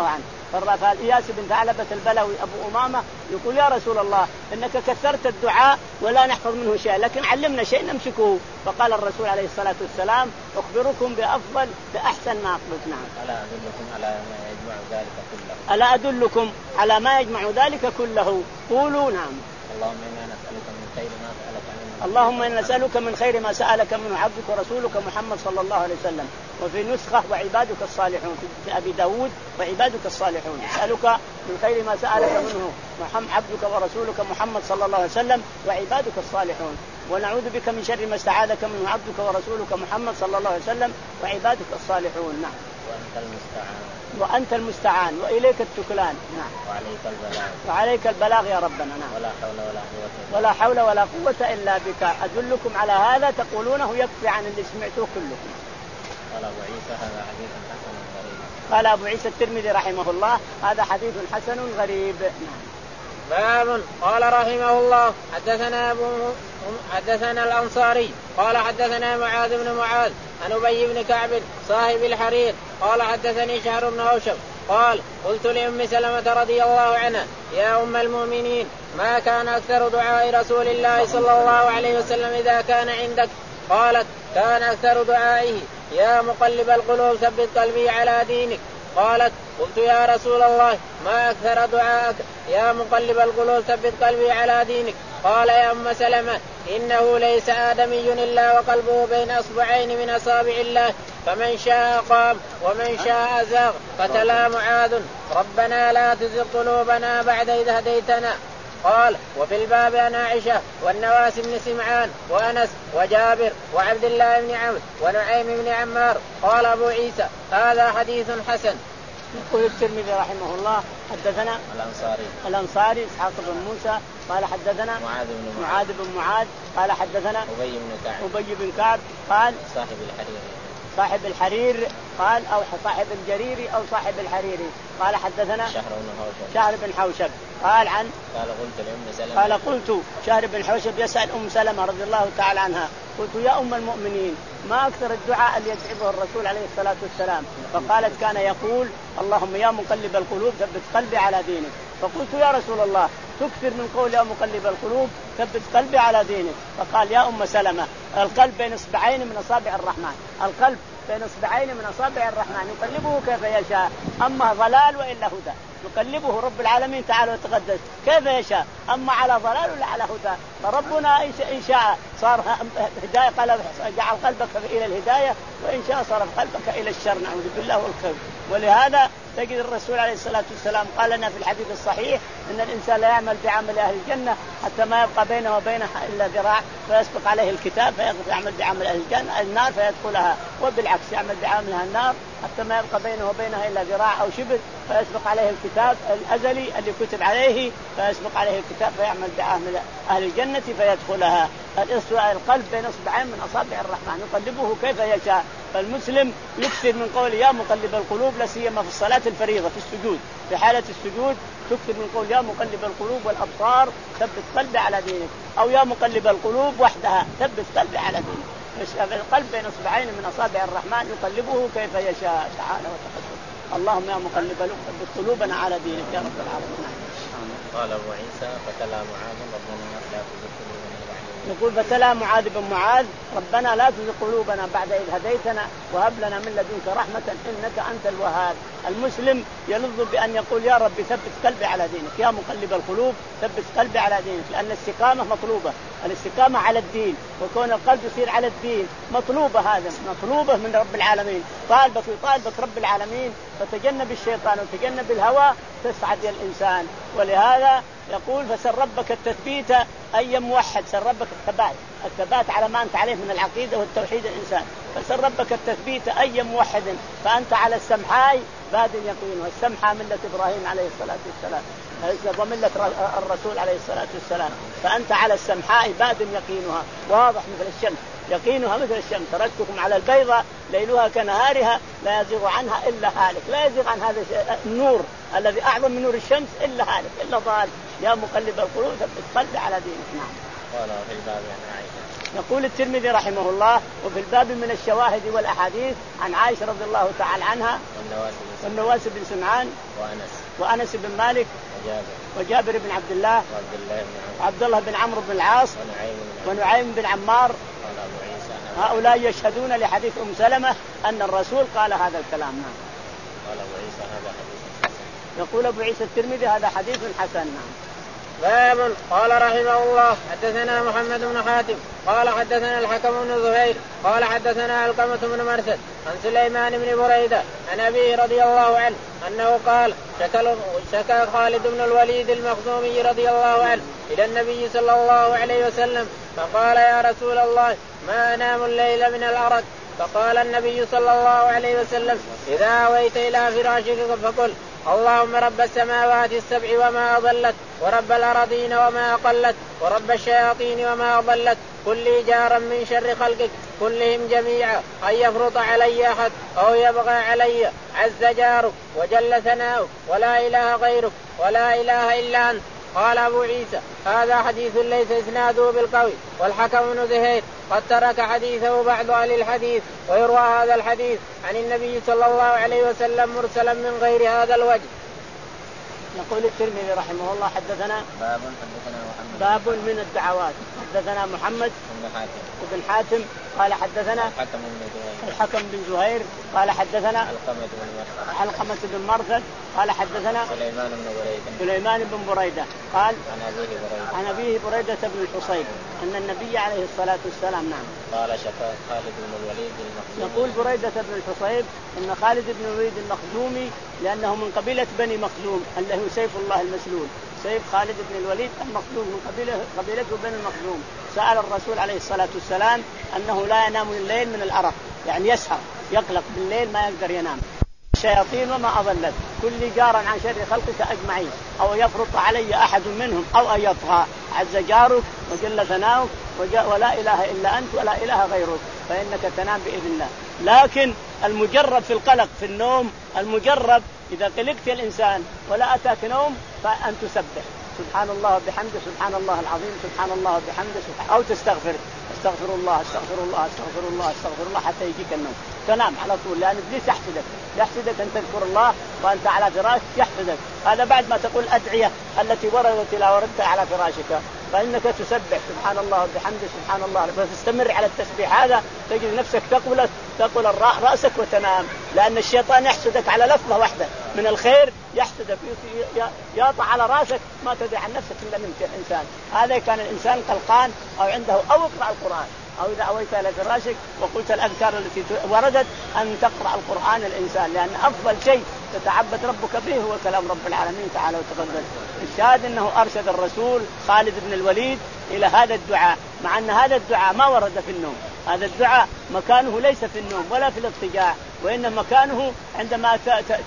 فإياس بن ثعلبة البلوي أبو أمامة يقول يا رسول الله إنك كثرت الدعاء ولا نحفظ منه شيء لكن علمنا شيء نمسكه. فقال الرسول عليه الصلاة والسلام أخبركم بأفضل بأحسن ما قلت. نعم. ألا أدلكم على ما يجمع ذلك كله ألا أدلكم على ما يجمع ذلك كله قولوا. نعم. اللهم إنا نسألك من خير ما سألك منه اللهم إنا نسألك من خير ما سألك منه عبدك ورسولك محمد صلى الله عليه وسلم. وفي نسخة وعبادك الصالحون في أبي داود وعبادك الصالحون. نسألك من خير ما سألك منه محمد عبدك ورسولك محمد صلى الله عليه وسلم وعبادك الصالحون ونعوذ بك من شر ما استعاذك منه عبدك ورسولك محمد صلى الله عليه وسلم وعبادك الصالحون. نعم. وأنت المستعان وأنت المستعان وإليك التكلان. نعم. وعليك البلاغ وعليك البلاغ يا ربنا. نعم. ولا حول ولا قوة ولا حول ولا قوة إلا بك. أدلكم على هذا تقولونه يكفي عن اللي سمعتوه كلكم. قال أبو عيسى هذا حديث حسن غريب. قال أبو عيسى الترمذي رحمه الله هذا حديث حسن غريب. نعم. باب قال رحمه الله حدثنا أبو حدثنا الأنصاري قال حدثنا معاذ بن معاذ عن أبي بن كعب صاحب الحرير قال حدثني شهر بن هوشب قال قلت لأم سلمة رضي الله عنها يا أم المؤمنين ما كان أكثر دعاء رسول الله صلى الله عليه وسلم إذا كان عندك؟ قالت كان أكثر دعائه يا مقلب القلوب ثبت قلبي على دينك. قالت قلت يا رسول الله ما أكثر دعاءك يا مقلب القلوب ثبت قلبي على دينك؟ قال يا أم سلمة إنه ليس آدمي إلا وقلبه بين أصبعين من أصابع الله فمن شاء قام ومن شاء زاغ. فتلا معاذ ربنا لا تزغ قلوبنا بعد إذ هديتنا. قال وفي الباب عن عائشة والنواس بن سمعان وأنس وجابر وعبد الله بن عمرو ونعيم بن عمار. قال أبو عيسى هذا حديث حسن. يقول الترمذي رحمه الله حدثنا الأنصاري الأنصاري إسحاق بن موسى قال حدثنا معاذ بن معاذ, معاذ بن معاذ قال حدثنا أبي بن كعب أبي بن كعب قال صاحب الحرير صاحب الحرير قال أو صاحب الجريري أو صاحب الحريري قال حدثنا شهر بن حوشب شهر بن حوشب قال عن قال قلت لأم سلمة قال قلت شهر بن حوشب يسأل أم سلمة رضي الله تعالى عنها قلت يا أم المؤمنين ما أكثر الدعاء اللي يدعبه الرسول عليه الصلاة والسلام؟ فقالت كان يقول اللهم يا مقلب القلوب ثبت قلبي على دينك. فقلت يا رسول الله تكثر من قول يا مقلب القلوب ثبت قلبي على دينك. فقال يا أم سلمة القلب بين إصبعين من أصابع الرحمن القلب بين إصبعين من أصابع الرحمن يقلبه كيف يشاء أما ضلال وإلا هدى يقلبه رب العالمين تعالى وتقدس كيف يشاء أما على ضلال ولا على هدى. فربنا إن شاء صار هداية قلب جعل قلبك إلى الهداية وإن شاء صرف قلبك إلى الشر نعوذ بالله والخير. ولهذا تجد الرسول عليه الصلاة والسلام قال لنا في الحديث الصحيح إن الإنسان لا يعمل بعمل أهل الجنة حتى ما يبقى بينه وبينها إلا ذراع فيسبق عليه الكتاب فيعمل بعمل أهل الجنة النار فيدخلها والعكس يعمل بعملها النار حتى ما يبقى بينه وبينها إلا ذراع أو شبر فيسبق عليه الكتاب الأزلي اللي كتب عليه فيسبق عليه الكتاب فيعمل بعمل أهل الجنة فيدخلها. القلب بين أصبعين من أصابع الرحمن يقلبه كيف يشاء. فالمسلم يكثر من قول يا مقلب القلوب لا سيما في الصلاة الفريضة في السجود في حالة السجود تكثر من قول يا مقلب القلوب والأبصار ثبت قلبي على دينك أو يا مقلب القلوب وحدها ثبت قلبي على دينك. القلب بين أصبعين من أصابع الرحمن يقلبه كيف يشاء تعالى وتقدم. اللهم يا مقلب القلوب ثبت قلوبنا على دينك يا رب العالمين. قال أبو عيسى فتلا معاذ ربنا لا تزغ قلوبنا يقول فتلا معاذ بن معاذ ربنا لا تزغ قلوبنا بعد إذ هديتنا وهب لنا من لدنك رحمة إنك أنت الوهاب. المسلم يلظ بأن يقول يا رب ثبت قلبي على دينك يا مقلب القلوب ثبت قلبي على دينك لأن الاستقامة مطلوبة الاستقامة على الدين وكون القلب يصير على الدين مطلوبة هذا مطلوبة من رب العالمين طالبك وطالبك رب العالمين فتجنب الشيطان وتجنب الهوى تسعد يا الإنسان. ولهذا يقول فسر ربك التثبيت أي موحد سر ربك الثبات الثبات على ما أنت عليه من العقيدة والتوحيد الإنسان فسر ربك التثبيت أي موحد فأنت على السمحاء بعد يقين والسمحة ملة إبراهيم عليه الصلاة والسلام وملة الرسول عليه الصلاة والسلام فأنت على السمحاء بعد يقينها واضح مثل الشمس يقينها مثل الشمس تركتكم على البيضة ليلها كنهارها لا يزيغ عنها إلا هالك لا يزيغ عن هذا النور الذي أعظم من نور الشمس إلا هالك إلا ضال. يا مقلب القلوب ثبت قلبي على دينك. نعم. قال في الباب عن عائشة يقول الترمذي رحمه الله وفي الباب من الشواهد والأحاديث عن عائشة رضي الله تعالى عنها والنواس بن سمعان وأنس وأنس بن مالك وجابر, وجابر بن عبد الله وعبد الله بن عمرو بن العاص ونعيم بن عمار. هؤلاء يشهدون لحديث أم سلمة أن الرسول قال هذا الكلام. قال أبو عيسى هذا حديث حسن. يقول أبو عيسى الترمذي هذا حديث حسن. نعم. باب قال رحمه الله حدثنا محمد بن حاتم قال حدثنا الحكم بن زهير قال حدثنا علقمة بن مرثد عن سليمان بن بريدة عن أبيه رضي الله عنه أنه قال شكى خالد بن الوليد المخزومي رضي الله عنه إلى النبي صلى الله عليه وسلم فقال يا رسول الله ما أنام الليل من الأرق. فقال النبي صلى الله عليه وسلم إذا أويت إلى فراشك فقل اللهم رب السماوات السبع وما أضلت ورب الأراضين وما أقلت ورب الشياطين وما أضلت كل جارا من شر خلقك كلهم جميعا أن يفرط علي أحد أو يبغى علي عز جارك وجل ثناؤك ولا إله غيرك ولا إله إلا أنت. قال أبو عيسى هذا حديث ليس إسناده بالقوي والحكم بن زهير قد ترك حديثه بعض أهل الحديث ويروى هذا الحديث عن النبي صلى الله عليه وسلم مرسلا من غير هذا الوجه. يقول الترمذي رحمه الله حدثنا باب حدثنا محمد باب من الدعوات حدثنا محمد بن حاتم بن حاتم قال حدثنا الحكم بن زهير الحكم بن زهير قال حدثنا علقمة بن مرثد علقمة بن مرثد قال حدثنا سليمان بن بريدة سليمان بن بريدة قال عن أبيه بريدة عن أبيه بريدة بن الحصيب أن النبي عليه الصلاة والسلام نعم قال شفى خالد بن الوليد المخزومي. يقول بريدة بن الحصيب أن خالد بن الوليد المخزومي لأنه من قبيلة بني مخزوم اللي هو سيف الله المسلول سيف خالد بن الوليد المخزوم من قبيلة قبيلته بني المخزوم سأل الرسول عليه الصلاة والسلام أنه لا ينام الليل من الأرق يعني يسهر يقلق بالليل ما يقدر ينام. الشياطين وما أضلت كل جارا عن شر خلقك أجمعين أو يفرط علي أحد منهم أو أن يطغى عز جارك وجل ثناؤك ولا إله إلا أنت ولا إله غيرك فإنك تنام بإذن الله. لكن المجرب في القلق في النوم المجرب إذا قلقت الإنسان ولا أتاك نوم فأن تسبح سبحان الله وبحمده سبحان الله العظيم سبحان الله وبحمده أو تستغفر استغفر الله استغفر الله استغفر الله استغفر الله حتى يجيك النوم تنام على طول لأن إبليس يحسدك يحسدك أن تذكر الله وأنت على فراش يحسدك. هذا بعد ما تقول أدعية التي وردت إلى وردتها على فراشك فإنك تسبح سبحان الله وبحمده سبحان الله فتستمر على التسبيح هذا تجد نفسك تقبل تقول الراء رأسك وتنام لأن الشيطان يحسدك على لفظة واحدة من الخير يحسدك يطع على رأسك ما تدري عن نفسك إلا من إنسان. هذا كان الإنسان قلقان أو عنده أو اقرأ القرآن أو إذا أويت إلى فراشك وقلت الأذكار التي وردت أن تقرأ القرآن الإنسان لأن أفضل شيء تتعبد ربك به هو كلام رب العالمين تعالى وتقدس. الشاهد أنه أرشد الرسول خالد بن الوليد إلى هذا الدعاء مع أن هذا الدعاء ما ورد في النوم. هذا الدعاء مكانه ليس في النوم ولا في الاضطجاع وإن مكانه عندما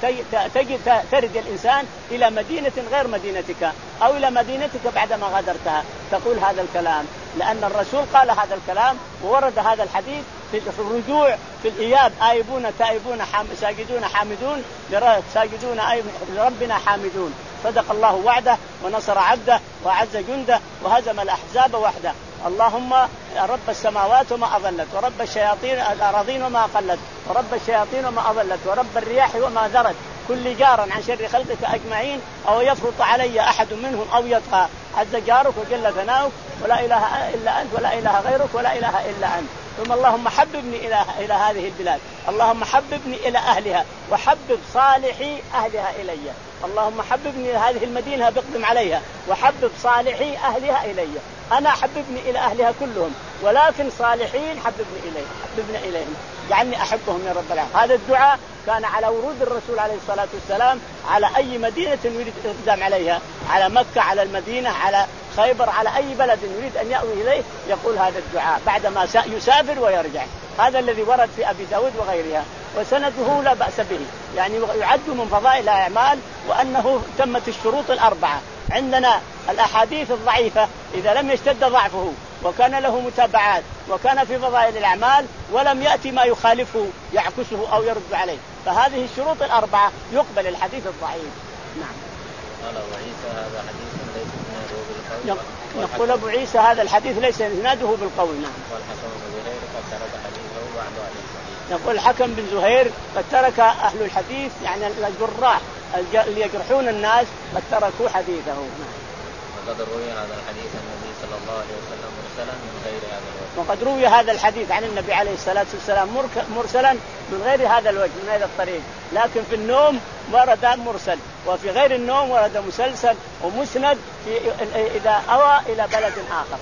ترد الإنسان إلى مدينة غير مدينتك أو إلى مدينتك بعدما غادرتها تقول هذا الكلام لأن الرسول قال هذا الكلام وورد هذا الحديث في الرجوع في الإياب آيبون تائبون حام ساجدون حامدون ساجدون لربنا حامدون. صدق الله وعده ونصر عبده وعز جنده وهزم الأحزاب وحده. اللهم رب السماوات وما أضلت ورب الشياطين الأراضين وما أقلت ورب الشياطين وما أضلت ورب الرياح وما ذرت كل جارا عن شر خلقك أجمعين أو يفرط علي أحد منهم أو يطغى عز جارك وجل ثناؤك ولا إله إلا أنت ولا إله غيرك ولا إله إلا أنت. ثم اللهم حببني إلى إلى هذه البلاد اللهم حببني إلى أهلها وحبب صالحي أهلها إلي اللهم حببني إلى هذه المدينة بقدم عليها وحبب صالحي أهلها إلي. أنا حببني إلى أهلها كلهم ولكن صالحين حببني إليه حببنا إليهم جعلني أحبهم يا رب العالمين. هذا الدعاء كان على ورود الرسول عليه الصلاة والسلام على أي مدينة يريد الإقدام عليها على مكة على المدينة على خيبر على أي بلد يريد أن يأوي إليه يقول هذا الدعاء بعدما يسافر ويرجع. هذا الذي ورد في أبي داود وغيرها وسنده لا بأس به يعني يعد من فضائل الأعمال وأنه تمت الشروط الأربعة. عندنا الأحاديث الضعيفة إذا لم يشتد ضعفه وكان له متابعات وكان في فضائل الأعمال ولم يأتي ما يخالفه يعكسه أو يرد عليه فهذه الشروط الأربعة يقبل الحديث الضعيف. نعم. قال أبو عيسى هذا حديث ليس بالقول. يقول أبو عيسى هذا الحديث ليس إسناده بالقول. نعم. والحكم بن زهير قد ترك حديثه بعض أهل الحديث. يقول الحكم بن زهير قد ترك أهل الحديث يعني الجراح اللي يجرحون الناس قد تركوا حديثه. وقد روي هذا الحديث عن النبي صلى الله عليه وسلم مرسلا من غير هذا الوجه. وقد روي هذا الحديث عن النبي عليه الصلاة والسلام مرسلا من غير هذا الوجه من هذا الطريق، لكن في النوم ورد مرسل، وفي غير النوم ورد مسلسل ومسند في إذا أوى إلى بلد آخر.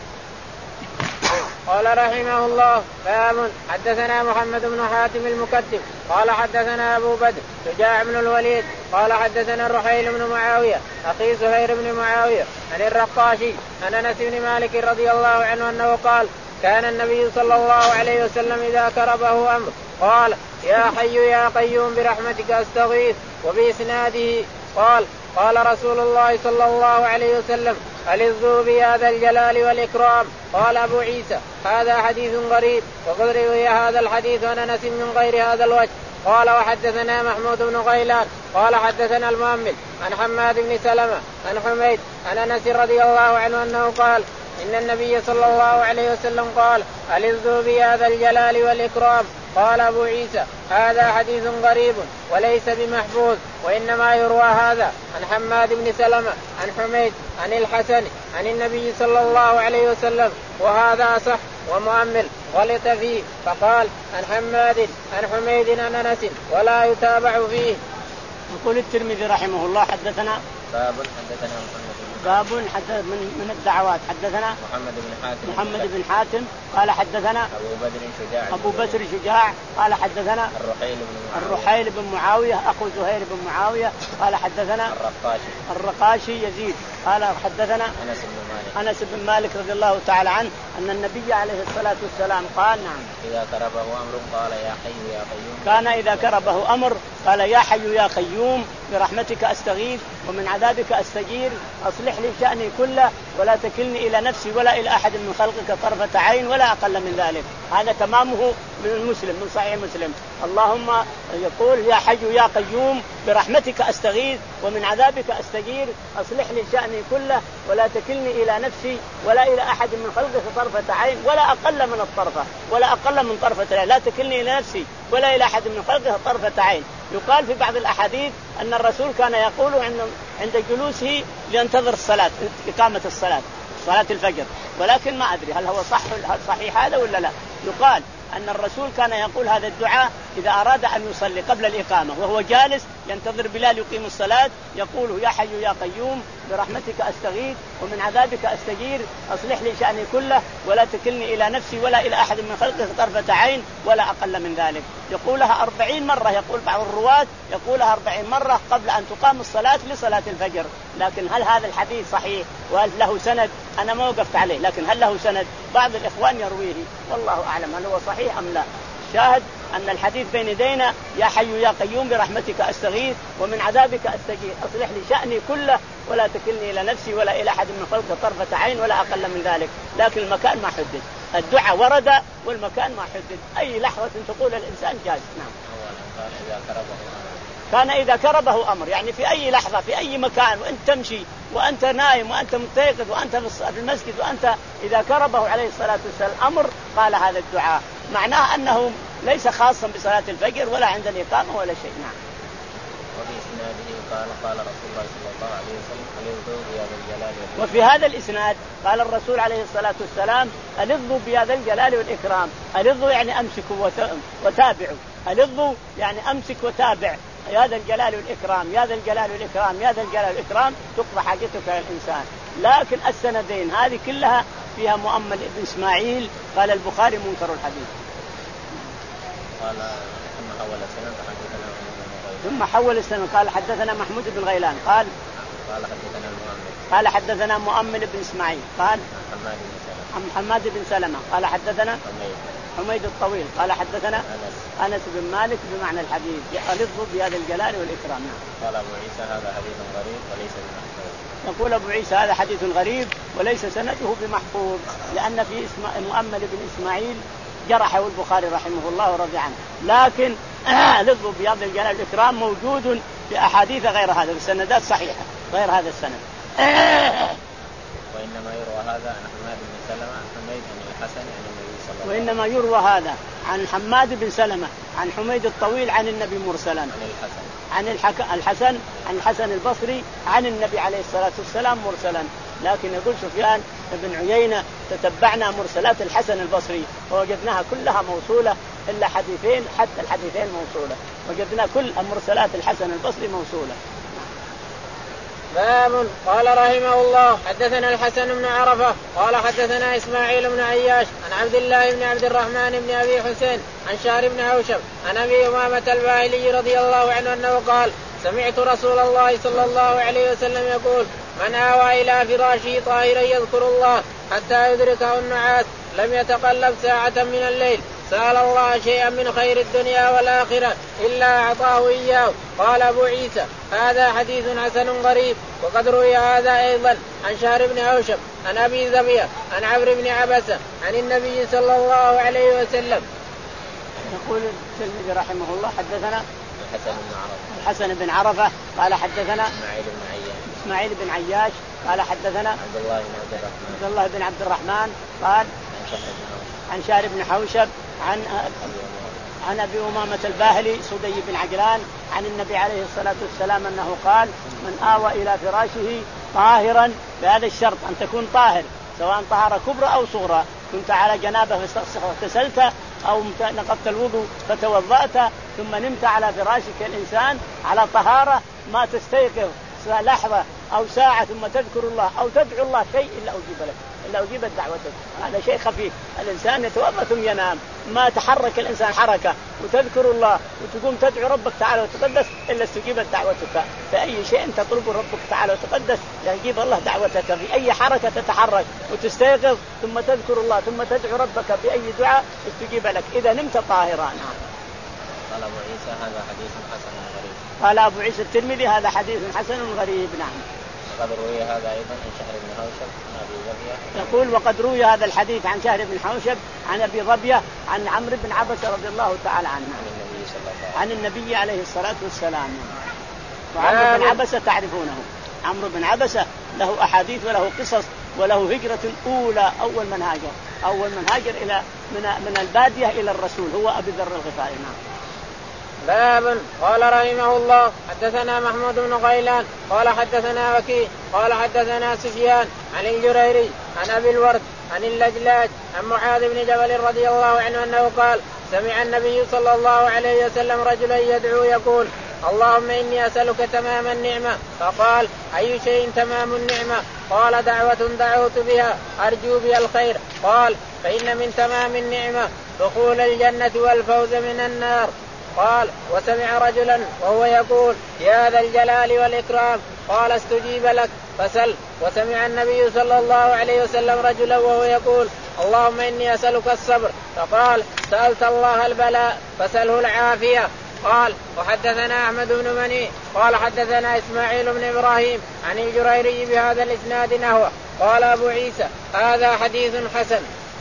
قال رحمه الله باب حدثنا محمد بن حاتم المكتب قال حدثنا أبو بدر شجاع بن الوليد قال حدثنا الرحيل بن معاوية أخي زهير بن معاوية عن الرقاشي عن أنس بن مالك رضي الله عنه أنه قال كان النبي صلى الله عليه وسلم إذا كربه أمر قال يا حي يا قيوم برحمتك أستغيث. وبإسناده قال قال رسول الله صلى الله عليه وسلم ألذوا بهذا الجلال والإكرام. قال أبو عيسى هذا حديث غريب وقد روي هذا الحديث عن أنس من غير هذا الوجه. قال وحدثنا محمود بن غيلان قال حدثنا المؤمل عن حماد بن سلمة عن حميد عن أنس رضي الله عنه أنه قال إن النبي صلى الله عليه وسلم قال ألذوا بهذا الجلال والإكرام. قال أبو عيسى هذا حديث غريب وليس بمحفوظ، وإنما يروى هذا عن حماد بن سلمة عن حميد عن الحسن عن النبي صلى الله عليه وسلم، وهذا صح. ومؤمل غلط فيه فقال عن حماد عن حميد عن أنس ولا يتابع فيه. يقول الترمذي رحمه الله حدثنا باب حدثنا محمد باب حدث من من الدعوات حدثنا محمد بن حاتم محمد بن حاتم قال حدثنا أبو بدر شجاع أبو بدر شجاع قال حدثنا الرحيل بن معاوية الرحيل بن معاوية أخو زهير بن معاوية قال حدثنا الرقاشي الرقاشي يزيد قال حدثنا أنس بن مالك أنس بن مالك رضي الله تعالى عنه أن النبي عليه الصلاة والسلام قال نعم إذا كربه أمر قال يا حي يا قيوم. كان إذا كربه أمر قال يا حي يا قيوم برحمتك أستغيث ومن عذابك أستجير أصلح لي شأني كله ولا تكلني إلى نفسي ولا إلى أحد من خلقك طرفة عين ولا أقل من ذلك. هذا تمامه من المسلم من صحيح مسلم. اللهم يقول يا حي يا قيوم برحمتك أستغيث ومن عذابك أستجير أصلح لي شأني كله ولا تكلني إلى نفسي ولا إلى أحد من خلقك طرفة عين ولا أقل من الطرفة ولا أقل من طرفة عين لا تكلني إلى نفسي ولا إلى أحد من خلقه طرفة عين. يقال في بعض الأحاديث أن الرسول كان يقول عند جلوسه لينتظر الصلاة إقامة الصلاة صلاة الفجر، ولكن ما أدري هل هو صح صحيح هذا ولا لا. يقال أن الرسول كان يقول هذا الدعاء إذا أراد أن يصلي قبل الإقامة وهو جالس ينتظر بلال يقيم الصلاة يقول يا حي يا قيوم برحمتك أستغيث ومن عذابك أستجير أصلح لي شأني كله ولا تكلني إلى نفسي ولا إلى أحد من خلقه طرفة عين ولا أقل من ذلك. يقولها أربعين مرة، يقول بعض الرواة يقولها أربعين مرة قبل أن تقام الصلاة لصلاة الفجر. لكن هل هذا الحديث صحيح وهل له سند؟ أنا ما وقفت عليه، لكن هل له سند؟ بعض الإخوان يرويه والله أعلم هل هو صحيح أم لا. شاهد أن الحديث بين يدينا يا حي يا قيوم برحمتك أستغيث ومن عذابك أستجير أصلح لي شأني كله ولا تكلني إلى نفسي ولا إلى أحد من خلقه طرفة عين ولا أقل من ذلك. لكن المكان ما حدد، الدعاء ورد والمكان ما حدد، أي لحظة تقول الإنسان جاز. نعم. كان إذا كربه أمر يعني في أي لحظة في أي مكان وأنت تمشي وأنت نائم وأنت متيقظ وأنت في المسجد وأنت إذا كربه عليه الصلاة والسلام أمر قال هذا الدعاء، معناه أنه ليس خاصا بصلاة الفجر ولا عند الإقامة ولا شيء. نعم. وفي قال قال رسول الله صلى الله عليه وسلم ألذوا بهذا الجلال والإكرام. وفي هذا الإسناد قال الرسول عليه الصلاة والسلام ألذوا بهذا الجلال والإكرام. ألذوا يعني أمسكوا وتابعوا، ألذوا يعني أمسك وتابع يا ذا الجلال والإكرام يا ذا الجلال والإكرام يا ذا الجلال والإكرام تقضى حاجتك يا الإنسان. لكن السندين هذه كلها فيها مؤمل ابن إسماعيل قال البخاري منكر الحديث. قال ثم حول السند حدثنا ثم حول السند قال حدثنا محمود بن غيلان قال قال حدثنا المؤمل قال حدثنا مؤمل بن إسماعيل قال حماد بن سلمة عن حماد بن سلمة قال حدثنا حميد حميد الطويل قال حدثنا أنس أنس بن مالك بمعنى الحديث ألذوا بهذا الجلال والإكرام. قال أبو عيسى هذا حديث غريب وليس بمحفوظ. يقول أبو عيسى هذا حديث غريب وليس سنده بمحفوظ لأن في اسم مؤمل بن إسماعيل جرحه البخاري رحمه الله ورضي عنه. لكن ألذوا بهذا الجلال والإكرام موجود في أحاديث غير هذا، السندات صحيحة غير هذا السند. وإنما يروى هذا عن حماد بن سلمة عن حميد بن الحسن عن النبي صلى الله عليه وسلم. وإنما يروى هذا عن حماد بن سلمة عن حميد الطويل عن النبي مرسلا. عن الحسن عن الحسن عن الحسن البصري عن النبي عليه الصلاة والسلام مرسلا. لكن يقول سفيان بن عيينة تتبعنا مرسلات الحسن البصري ووجدناها كلها موصولة إلا حديثين، حتى الحديثين موصولة، وجدنا كل مرسلات الحسن البصري موصولة. باب. قال رحمه الله حدثنا الحسن بن عرفة قال حدثنا إسماعيل بن عياش عن عبد الله بن عبد الرحمن بن أبي حسين عن شهر بن هوشب عن أبي أمامة الباهلي رضي الله عنه أنه قال سمعت رسول الله صلى الله عليه وسلم يقول من آوى إلى فراشه طاهرا يذكر الله حتى يدركه النعاس لم يتقلب ساعة من الليل سأل الله شيئا من خير الدنيا والآخرة إلا أعطاه إياه. قال أبو عيسى هذا حديث حسن غريب. وقد روي هذا أيضا عن شهر بن هوشب عن أبي ذبيح عن عمرو بن عبسة عن النبي صلى الله عليه وسلم. يقول الترمذي رحمه الله حدثنا الحسن بن عرفة الحسن بن عرفة قال حدثنا إسماعيل بن عياش إسماعيل بن عياش قال حدثنا عبد الله بن عبد الرحمن عبد الله بن عبد الرحمن قال عن شهر بن حوشب عن عن أبي أمامة الباهلي سدي بن عجلان عن النبي عليه الصلاة والسلام أنه قال من آوى إلى فراشه طاهرا بهذا الشرط أن تكون طاهر سواء طهارة كبرى أو صغرى، كنت على جنابه فاغتسلت أو نقضت الوضوء فتوضأت ثم نمت على فراشك الإنسان على طهارة ما تستيقظ لحظة أو ساعة ثم تذكر الله أو تدعو الله شيء إلا أجيب لك إلا أجيبت دعوتك. هذا شيء خفيف، الإنسان يتوضأ ثم ينام ما تحرك الإنسان حركة وتذكر الله وتقوم تدعو ربك تعالى وتقدس إلا استجيبت دعوتك. فأي شيء تطلبه ربك تعالى وتقدس يجيب الله دعوتك. في أي حركة تتحرك وتستيقظ ثم تذكر الله ثم تدعو ربك بأي دعاء استجيب لك إذا نمت طاهرا. قال أبو عيسى هذا حديث حسن غريب. قال أبو عيسى الترمذي هذا حديث حسن غريب. نعم. وقد روي هذا أيضا عن شهر بن حوشب عن أبي ظبية. يقول وقد روي هذا الحديث عن شهر بن حوشب عن أبي ظبية عن عمرو بن عبسة رضي الله تعالى عنه عن النبي صلى الله عليه وسلم عن النبي عليه الصلاة والسلام. وعمرو بن عبسة تعرفونه، عمرو بن عبسة له أحاديث وله قصص وله هجرة أولى أول من هاجر أول من هاجر إلى من من البادية إلى الرسول هو أبي ذر الغفاري. نعم. باب. قال رحمه الله حدثنا محمود بن غيلان قال حدثنا وكيع قال حدثنا سفيان عن الجريري عن أبي الورد عن اللجلاج عن معاذ بن جبل رضي الله عنه أنه قال سمع النبي صلى الله عليه وسلم رجلا يدعو يقول اللهم إني أسألك تمام النعمة. فقال أي شيء تمام النعمة؟ قال دعوة دعوت بها أرجو بها الخير. قال فإن من تمام النعمة دخول الجنة والفوز من النار. قال وسمع رجلا وهو يقول يا ذا الجلال والإكرام. قال استجيب لك فسل. وسمع النبي صلى الله عليه وسلم رجلا وهو يقول اللهم إني أسألك الصبر. فقال سألت الله البلاء فسله العافية. قال وحدثنا أحمد بن مني قال حدثنا إسماعيل بن إبراهيم عن الجريري بهذا الإسناد نحوه. قال أبو عيسى هذا حديث حسن.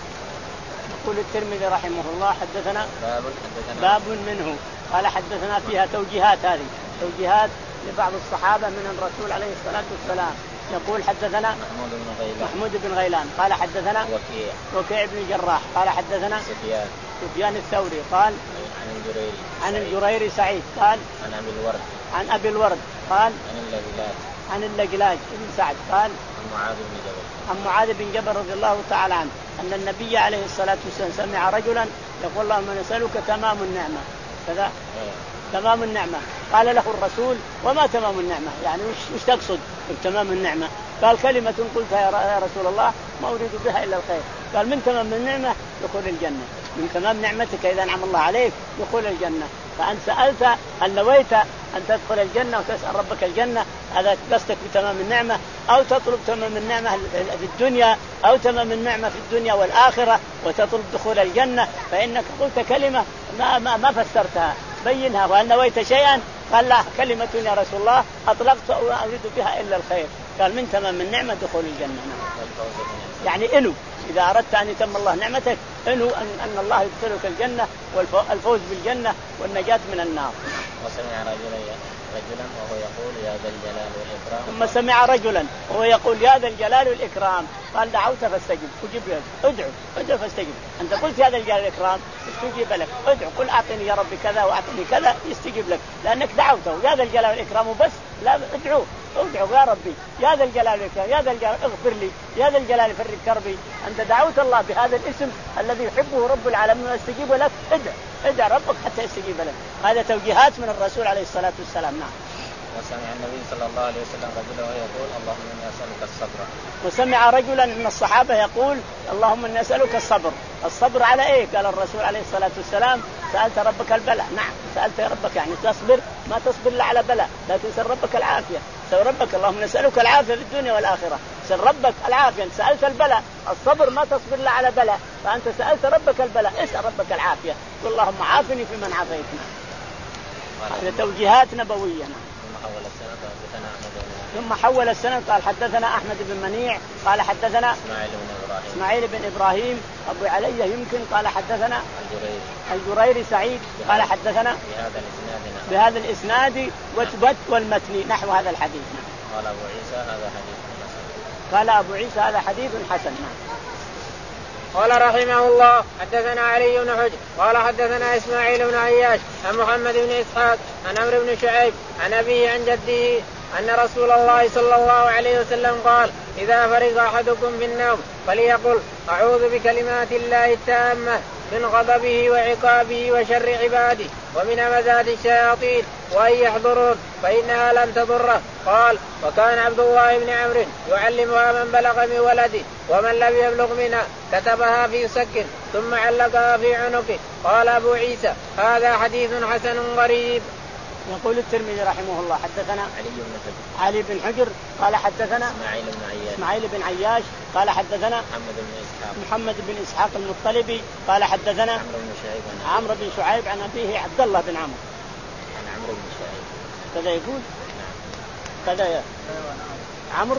يقول الترمذي رحمه الله حدثنا باب, حدثنا باب منه قال حدثنا فيها توجيهات، هذه توجيهات لبعض الصحابة من الرسول عليه الصلاة والسلام. يقول حدثنا محمود بن غيلان محمود بن غيلان قال حدثنا وكيع وكيع بن جراح قال حدثنا سفيان سفيان الثوري قال عن الجريري عن الجريري سعيد قال عن أبي الورد عن أبي الورد قال عن اللجلاج عن اللجلاج بن سعد قال عن معاذ بن جبل عن معاذ بن جبل رضي الله تعالى عنه أن النبي عليه الصلاة والسلام سمع رجلا يقول اللهم نسألك تمام النعمة كذا تمام النعمة. قال له الرسول وما تمام النعمة يعني وش, وش تقصد بتمام النعمة؟ قال كلمة قلتها يا رسول الله ما أريد بها إلا الخير. قال من تمام النعمة دخول الجنة، من تمام نعمتك إذا أنعم الله عليك دخول الجنة. فأنت سألت أن نويت أن تدخل الجنة وتسأل ربك الجنة هذا قصدك بتمام النعمة، أو تطلب تمام النعمة في الدنيا أو تمام النعمة في الدنيا والآخرة وتطلب دخول الجنة، فإنك قلت كلمة ما, ما, ما فسرتها بينها. وهل نويت شيئا؟ قال لا كلمة يا رسول الله أطلقت ولا أريد بها إلا الخير. قال من تمام النعمة دخول الجنة. يعني إنه إذا أردت أن يتم الله نعمتك إنه أن, أن الله يدخلك الجنة والفوز بالجنة والنجاة من النار. وسمع رجلا رجلا وهو يقول يا ذا الجلال والإكرام. ثم سمع رجلا وهو يقول يا ذا الجلال والإكرام قال دعوت فاستجب. أجب لك ادعو ادعو فاستجب. أنت قلت يا ذا الجلال والإكرام استجيب لك. ادعو قل أعطني يا ربي كذا وأعطني كذا يستجيب لك لأنك دعوته يا ذا الجلال والإكرام وبس. لا ادعو ادعو يا ربي يا ذا الجلال والإكرام يا ذا الجلال اغفر لي يا ذا الجلال فرج كربي. أنت دعوت الله بهذا الاسم الذي يحبه رب العالمين ويستجيب لك. ادعو ادعو ربك حتى يستجيب لك. هذا توجيهات من الرسول عليه الصلاة والسلام. نعم. وسمع النبي صلى الله عليه وسلم رجلا ويقول اللهم إني أسألك الصبر. وسمع رجلا من الصحابة يقول اللهم إني أسألك الصبر. الصبر على إيه؟ قال الرسول عليه الصلاة والسلام سألت ربك البلاء. نعم سألت ربك يعني تصبر ما تصبر إلا على بلاء لكن سأل ربك العافية. سأل ربك اللهم نسألك العافية في الدنيا والآخرة. سأل ربك العافية. سألت البلاء. الصبر ما تصبر إلا على بلاء فأنت سألت ربك البلاء اسأل ربك العافية. اللهم عافني في من عافيتنا. هذه توجيهات نبوية. ثم حول السند قال حدثنا أحمد بن منيع قال حدثنا إسماعيل بن إبراهيم, إسماعيل بن إبراهيم أبو علي يمكن قال حدثنا الجريري, الجريري سعيد قال حدثنا بهذا الإسناد بهذا الإسناد وتبت والمتن نحو هذا الحديث. قال أبو عيسى هذا حديث حسن. قال أبو عيسى هذا حديث حسن. قال رحمه الله حدثنا علي بن حجر قال حدثنا إسماعيل بن عياش عن محمد بن إسحاق عن عمرو بن شعيب عن أبيه عن جده أن رسول الله صلى الله عليه وسلم قال إذا فرغ أحدكم في النوم فليقل أعوذ بكلمات الله التامة من غضبه وعقابه وشر عباده ومن همزات الشياطين وأن يحضرون فإنها لم تضره. قال وكان عبد الله بن عمرو يعلمها من بلغ من ولده ومن لم يبلغ منها كتبها في سك ثم علقها في عنقه. قال أبو عيسى هذا حديث حسن غريب. يقول الترمذي رحمه الله حدثنا علي بن حجر علي بن حجر قال حدثنا إسماعيل بن عياش إسماعيل بن عياش قال حدثنا محمد بن إسحاق محمد بن إسحاق المطلبي قال حدثنا عمرو بن شعيب عمرو بن شعيب عن أبيه عبد الله بن عمرو عن عمرو بن شعيب كذا يقول كذا يا عمرو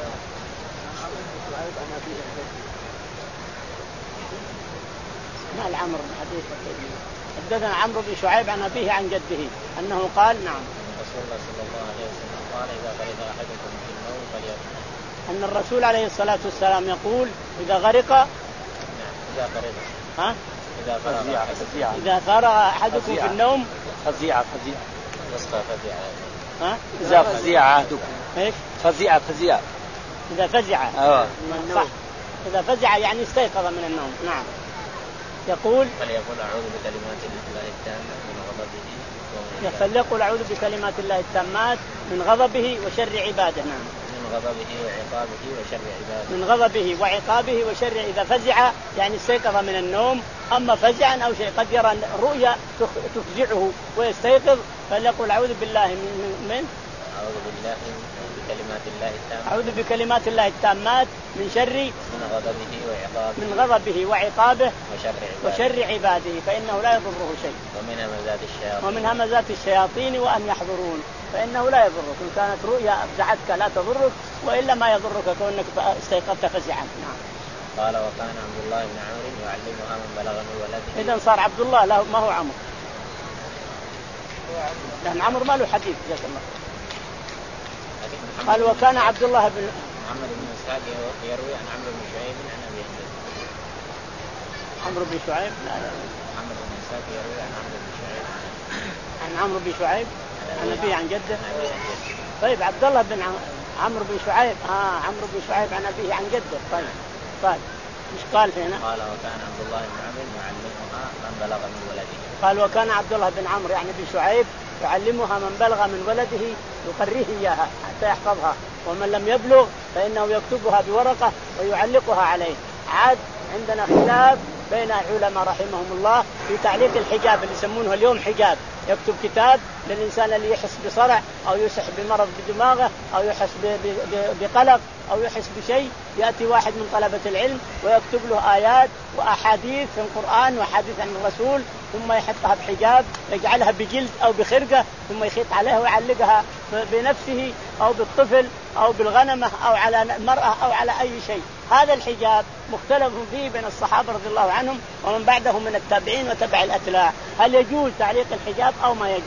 ما العمر حديث حدثنا عمرو بن شعيب عن أبيه عن جده أنه قال نعم رسول الله صلى الله عليه وسلم قال إذا غرق أحدكم في النوم فليقل. أن الرسول عليه الصلاة والسلام يقول إذا غرق نعم إذا غرق ها إذا فرغ فزيعة إذا فرغ أحدكم في النوم فزيعة فزيعة نسخة فزيعة ها إذا فزيعة أحدكم إيش فزيعة فزيعة إذا فزع أوه. صح إذا فزع يعني استيقظ من النوم. نعم يقول فليقول أعوذ بكلمات الله التامة من غضبه فليقول أعوذ بكلمات الله التامات من غضبه وشر عباده. نعم من غضبه وعقابه وشر عباده من غضبه وعقابه وشر. إذا فزع يعني استيقظ من النوم. أما فزعا أو شيء قد يرى رؤيا تفزعه ويستيقظ فليقول أعوذ بالله من, من أعوذ بالله بكلمات الله التامات أعوذ بكلمات الله التامات من شر من غضبه وعقابه من غضبه وعقابه وشر عباده, وشر عباده فإنه لا يضره شيء ومن همزات الشياطين ومن همزات الشياطين وأن يحضرون فإنه لا يضرك. إن كانت رؤيا أفزعتك لا تضرك وإلا ما يضرك كونك استيقظت فزعا. نعم. قال وكان عبد الله بن عمرو يعلمها من بلغ من ولده. إذن صار عبد الله له ما هو عمرو لأن عمرو ما له حديث جزاك الله. قال وكان عبد الله بن محمد بن إسحاق يروي عن عمرو بن شعيب عن أبيه. عمرو بن شعيب لا لا محمد بن إسحاق يروي عن عمرو بن شعيب عن عمرو بن شعيب عن أبيه عن جده. طيب عبد الله بن عمرو بن شعيب ها عمرو بن شعيب عن أبيه عن جده. طيب طيب مش قال هنا قال وكان عبد الله بن عمرو يعلمها من بلغ من ولده. قال وكان عبد الله بن عمرو يعني بن شعيب يعلمها من بلغ من ولده يقريه إياها حتى يحفظها ومن لم يبلغ فإنه يكتبها بورقة ويعلقها عليه. عاد عندنا خلاف بين العلماء رحمهم الله في تعليق الحجاب اللي يسمونه اليوم حجاب. يكتب كتاب للإنسان اللي يحس بصرع أو يصح بمرض بدماغه أو يحس بقلق أو يحس بشيء يأتي واحد من طلبة العلم ويكتب له آيات وأحاديث في القرآن وحديث عن الرسول ثم يحطها بحجاب يجعلها بجلد أو بخرقة ثم يخيط عليها ويعلقها بنفسه أو بالطفل أو بالغنمة أو على المرأة أو على أي شيء. هذا الحجاب مختلف فيه بين الصحابة رضي الله عنهم ومن بعدهم من التابعين وتبع الأتباع. هل يجوز تعليق الحجاب أو ما يجوز؟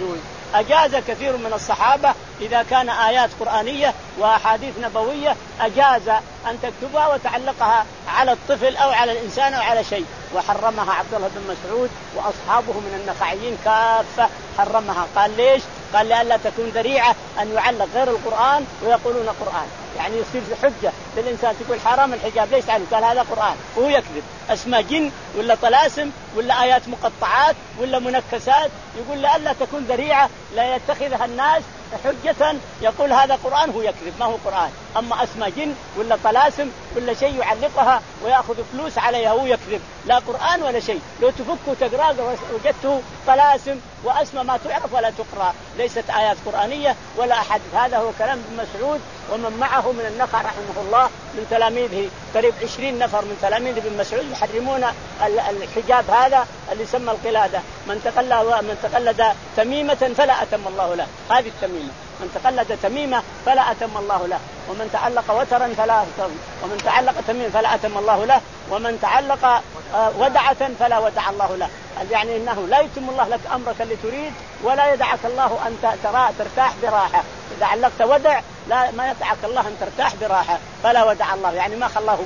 أجاز كثير من الصحابة إذا كان آيات قرآنية وأحاديث نبوية أجاز أن تكتبها وتعلقها على الطفل أو على الإنسان أو على شيء، وحرمها عبد الله بن مسعود وأصحابه من النخعيين كافة، حرمها. قال ليش؟ قال لئلا تكون ذريعة أن يعلق غير القرآن ويقولون قرآن، يعني يصير في حجة للإنسان تقول حرام الحجاب ليس عنه، قال هذا قرآن وهو يكذب، اسمه جن ولا طلاسم ولا آيات مقطعات ولا منكسات، يقول لئلا تكون ذريعة لا يتخذها الناس حجة يقول هذا قرآن هو يكذب ما هو قرآن. أما اسمه جن ولا طلاسم ولا شيء يعلقها ويأخذ فلوس عليها هو يكذب، لا قرآن ولا شيء. لو تفكوا تقرأ وجدته طلاسم واسمه ما تعرف ولا تقرأ، ليست آيات قرآنية ولا أحد. هذا هو كلام ابن مسعود ومن معه من النخع رحمه الله من تلاميذه، قريب عشرين نفر من تلاميذ ابن مسعود يحرمون الحجاب هذا اللي يسمى القلادة. من تقلد من تقلد تميمة فلا أتم الله له، هذه التميمة، من تقلد تميمة فلا أتم الله له، ومن تعلق وترا فلا أتم، ومن تعلق تميمة فلا أتم الله له، ومن تعلق ودعة فلا ودع الله له. يعني إنه لا يتم الله لك أمرك اللي تريد ولا يدعك الله أن ترى ترتاح براحة. إذا علقت ودع لا ما يدعك الله أن ترتاح براحة، فلا ودع الله يعني ما خلاه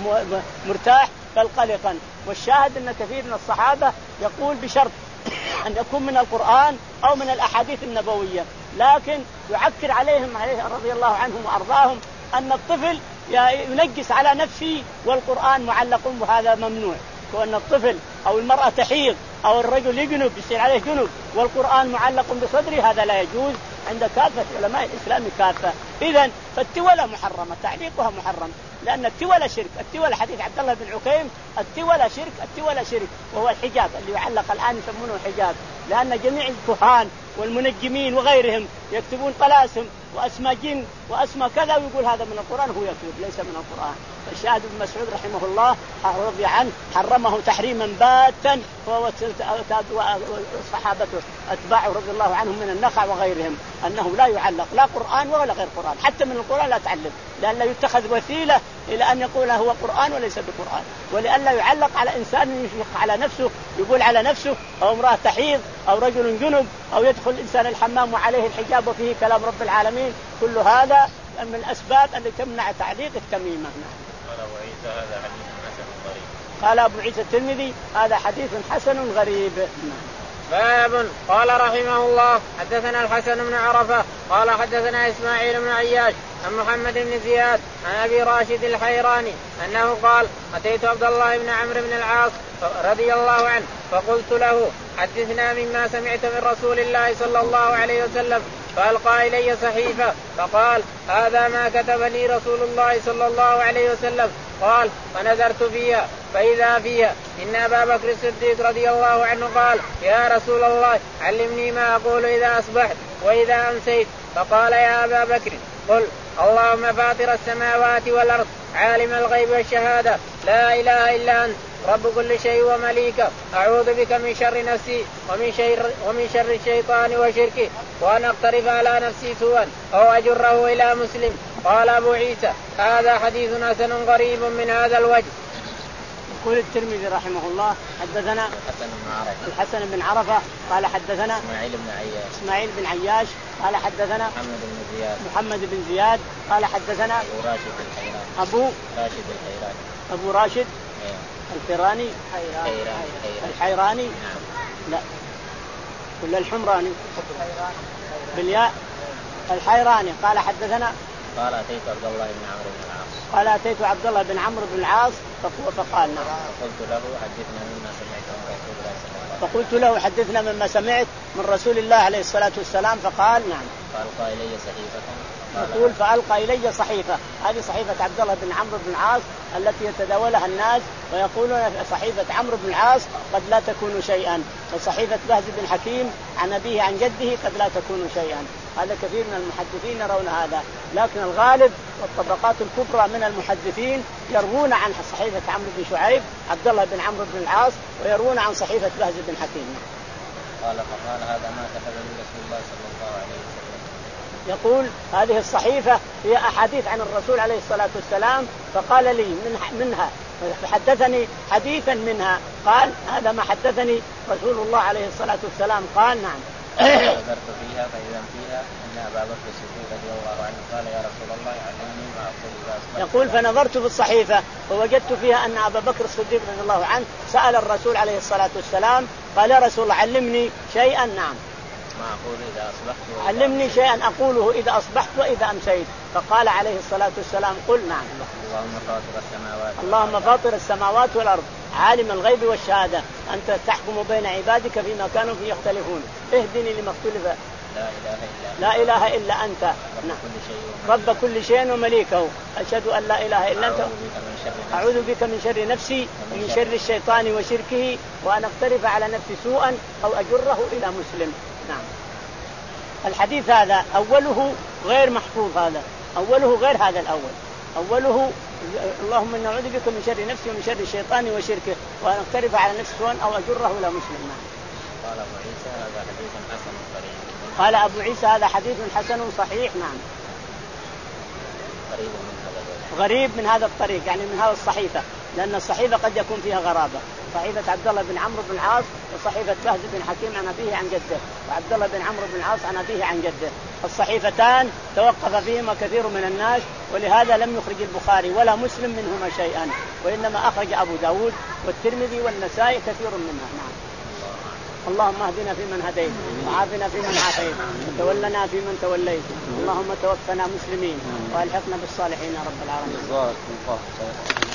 مرتاح بل قلقا. والشاهد أن كثير من الصحابة يقول بشرط أن يكون من القرآن أو من الأحاديث النبوية، لكن يعكر عليهم عليه رضي الله عنهم وأرضاهم أن الطفل ينجس على نفسه والقرآن معلق وهذا ممنوع. وأن الطفل أو المرأة تحيض أو الرجل يجنب يصير عليه جنب والقرآن معلق بصدره هذا لا يجوز عند كافة علماء الإسلام كافة. إذن فالتولة محرمة، تعليقها محرم، لأن التولة شرك. التولة حديث عبد الله بن عكيم التولة شرك، التولة شرك وهو الحجاب اللي يعلق الآن يسمونه حجاب، لأن جميع الكهان والمنجمين وغيرهم يكتبون طلاسم وأسماء جن وأسماء كذا ويقول هذا من القرآن، هو يكذب ليس من القرآن. فالشاهد ابن مسعود رحمه الله رضي عنه حرمه تحريما باتا، وهو صحابته أتباعه رضي الله عنهم من النخع وغيرهم أنه لا يعلق لا قرآن ولا غير قرآن، حتى من القرآن لا تعلق، لأن يتخذ وسيلة إلى أن يقول هو قرآن وليس بقرآن، ولأن يعلق على إنسان يشيخ على نفسه يقول على نفسه، أو امرأة تحيض أو رجل جنب أو يدخل الإنسان الحمام وعليه الحجاب وفيه كلام رب العالمين، كل هذا من الأسباب التي تمنع تعليق التميمة. قال أبو عيسى هذا حديث حسن غريب. قال أبو عيسى الترمذي هذا حديث حسن غريب. باب. قال رحمه الله حدثنا الحسن بن عرفة قال حدثنا إسماعيل بن عياش عن محمد بن زياد عن أبي راشد الحيراني أنه قال أتيت عبد الله بن عمرو بن العاص رضي الله عنه فقلت له حدثنا مما سمعت من رسول الله صلى الله عليه وسلم، فألقى إلي صحيفة فقال هذا ما كتب لي رسول الله صلى الله عليه وسلم. قال فنظرت فيها فإذا فيها إن أبا بكر الصديق رضي الله عنه قال يا رسول الله علمني ما أقول إذا أصبحت وإذا أمسيت. فقال يا أبا بكر قل اللهم فاطر السماوات والأرض عالم الغيب والشهادة لا إله إلا أنت رب كل شيء ومليكه أعوذ بك من شر نفسي ومن شر, ومن شر الشيطان وشركه وأن أقترف على نفسي سوءا أو أجره إلى مسلم. قال أبو عيسى هذا حديث حسن غريب من هذا الوجه. يقول الترمذي رحمه الله حدثنا الحسن بن عرفة الحسن بن عرفة قال حدثنا إسماعيل بن عياش إسماعيل بن عياش قال حدثنا محمد بن زياد محمد بن زياد قال حدثنا أبو راشد الحيراني أبو راشد الحيراني أبو راشد أيه. الحيراني حيراني الحيراني نعم. لا ولا الحمراني بالياء الحيراني قال حدثنا قال أتيت عبد الله بن عمرو بن العاص قال أتيت عبد الله بن عمرو بن العاص فقال نعم فقلت له حدثنا مما سمعت من رسول الله صلى الله عليه وسلم فقلت له حدثنا مما سمعت من رسول الله عليه الصلاة والسلام. فقال نعم. فألقى إلي صحيفة يقول فألقى إلي صحيفة، هذه صحيفة عبد الله بن عمرو بن العاص التي يتداولها الناس ويقولون صحيفة عمرو بن العاص قد لا تكون شيئا، وصحيفة بهز بن حكيم عن أبيه عن جده قد لا تكون شيئا. هذا كثير من المحدثين يرون هذا، لكن الغالب والطبقات الكبرى من المحدثين يروون عن صحيفة عمرو بن شعيب عبد الله بن عمرو بن العاص ويروون عن صحيفة بهز بن حكيم. قال فقال هذا ما كتب لي رسول الله صلى الله عليه وسلم. يقول هذه الصحيفة هي أحاديث عن الرسول عليه الصلاة والسلام، فقال لي منها, منها فحدثني حديثا منها، قال هذا ما حدثني رسول الله عليه الصلاة والسلام. قال نعم. فنظرت فيها فإذا فيها أن أبا بكر الصديق رضي الله عنه قال يا رسول الله علمني ما أقول إذا أصبحت. يقول فنظرت في الصحيفة فوجدت فيها أن أبا بكر الصديق رضي الله عنه سأل الرسول عليه الصلاة والسلام قال يا رسول الله علمني شيئا. نعم. ما أقول إذا أصبحت. علمني شيئا أقوله إذا أصبحت وإذا أمسيت. فقال عليه الصلاة والسلام قل. نعم. اللهم فاطر السماوات. اللهم فاطر السماوات والأرض عالم الغيب والشهادة أنت تحكم بين عبادك فيما كانوا فيه يختلفون اهدني لما اختلف. لا إله إلا لا إله إلا أنت. نعم. رب كل شيء ومليكه أشهد أن لا إله إلا أنت أعوذ بك من شر نفسي ومن شر الشيطان وشركه وأن أقترف على نفسي سوءا أو أجره إلى مسلم. نعم. الحديث هذا أوله غير محفوظ. هذا أوله غير هذا الأول. أوله اللهم إنا نعوذ بك من شر نفسي ومن شر الشيطان وشركه وأن أقترف على نفسي سوءا أو أجره إلى مسلم. نعم. قال أبو عيسى هذا حديث حسن صحيح. قال أبو عيسى هذا حديث حسن صحيح. نعم. غريب من هذا غريب من هذا الطريق يعني من هذا الصحيفة لأن الصحيفة قد يكون فيها غرابة. صحيفة عبد الله بن عمرو بن العاص وصحيفة فهد بن حكيم عن أبيه عن جده وعبد الله بن عمرو بن العاص عن أبيه عن جده. الصحيفتان توقف فيهما كثير من الناس ولهذا لم يخرج البخاري ولا مسلم منهما شيئا وإنما أخرج أبو داود والترمذي والنسائي كثير منها. نعم. اللهم اهدنا فيمن هديت وعافنا فيمن عافيت وتولنا فيمن توليت اللهم توفنا مسلمين والحقنا بالصالحين يا رب العالمين.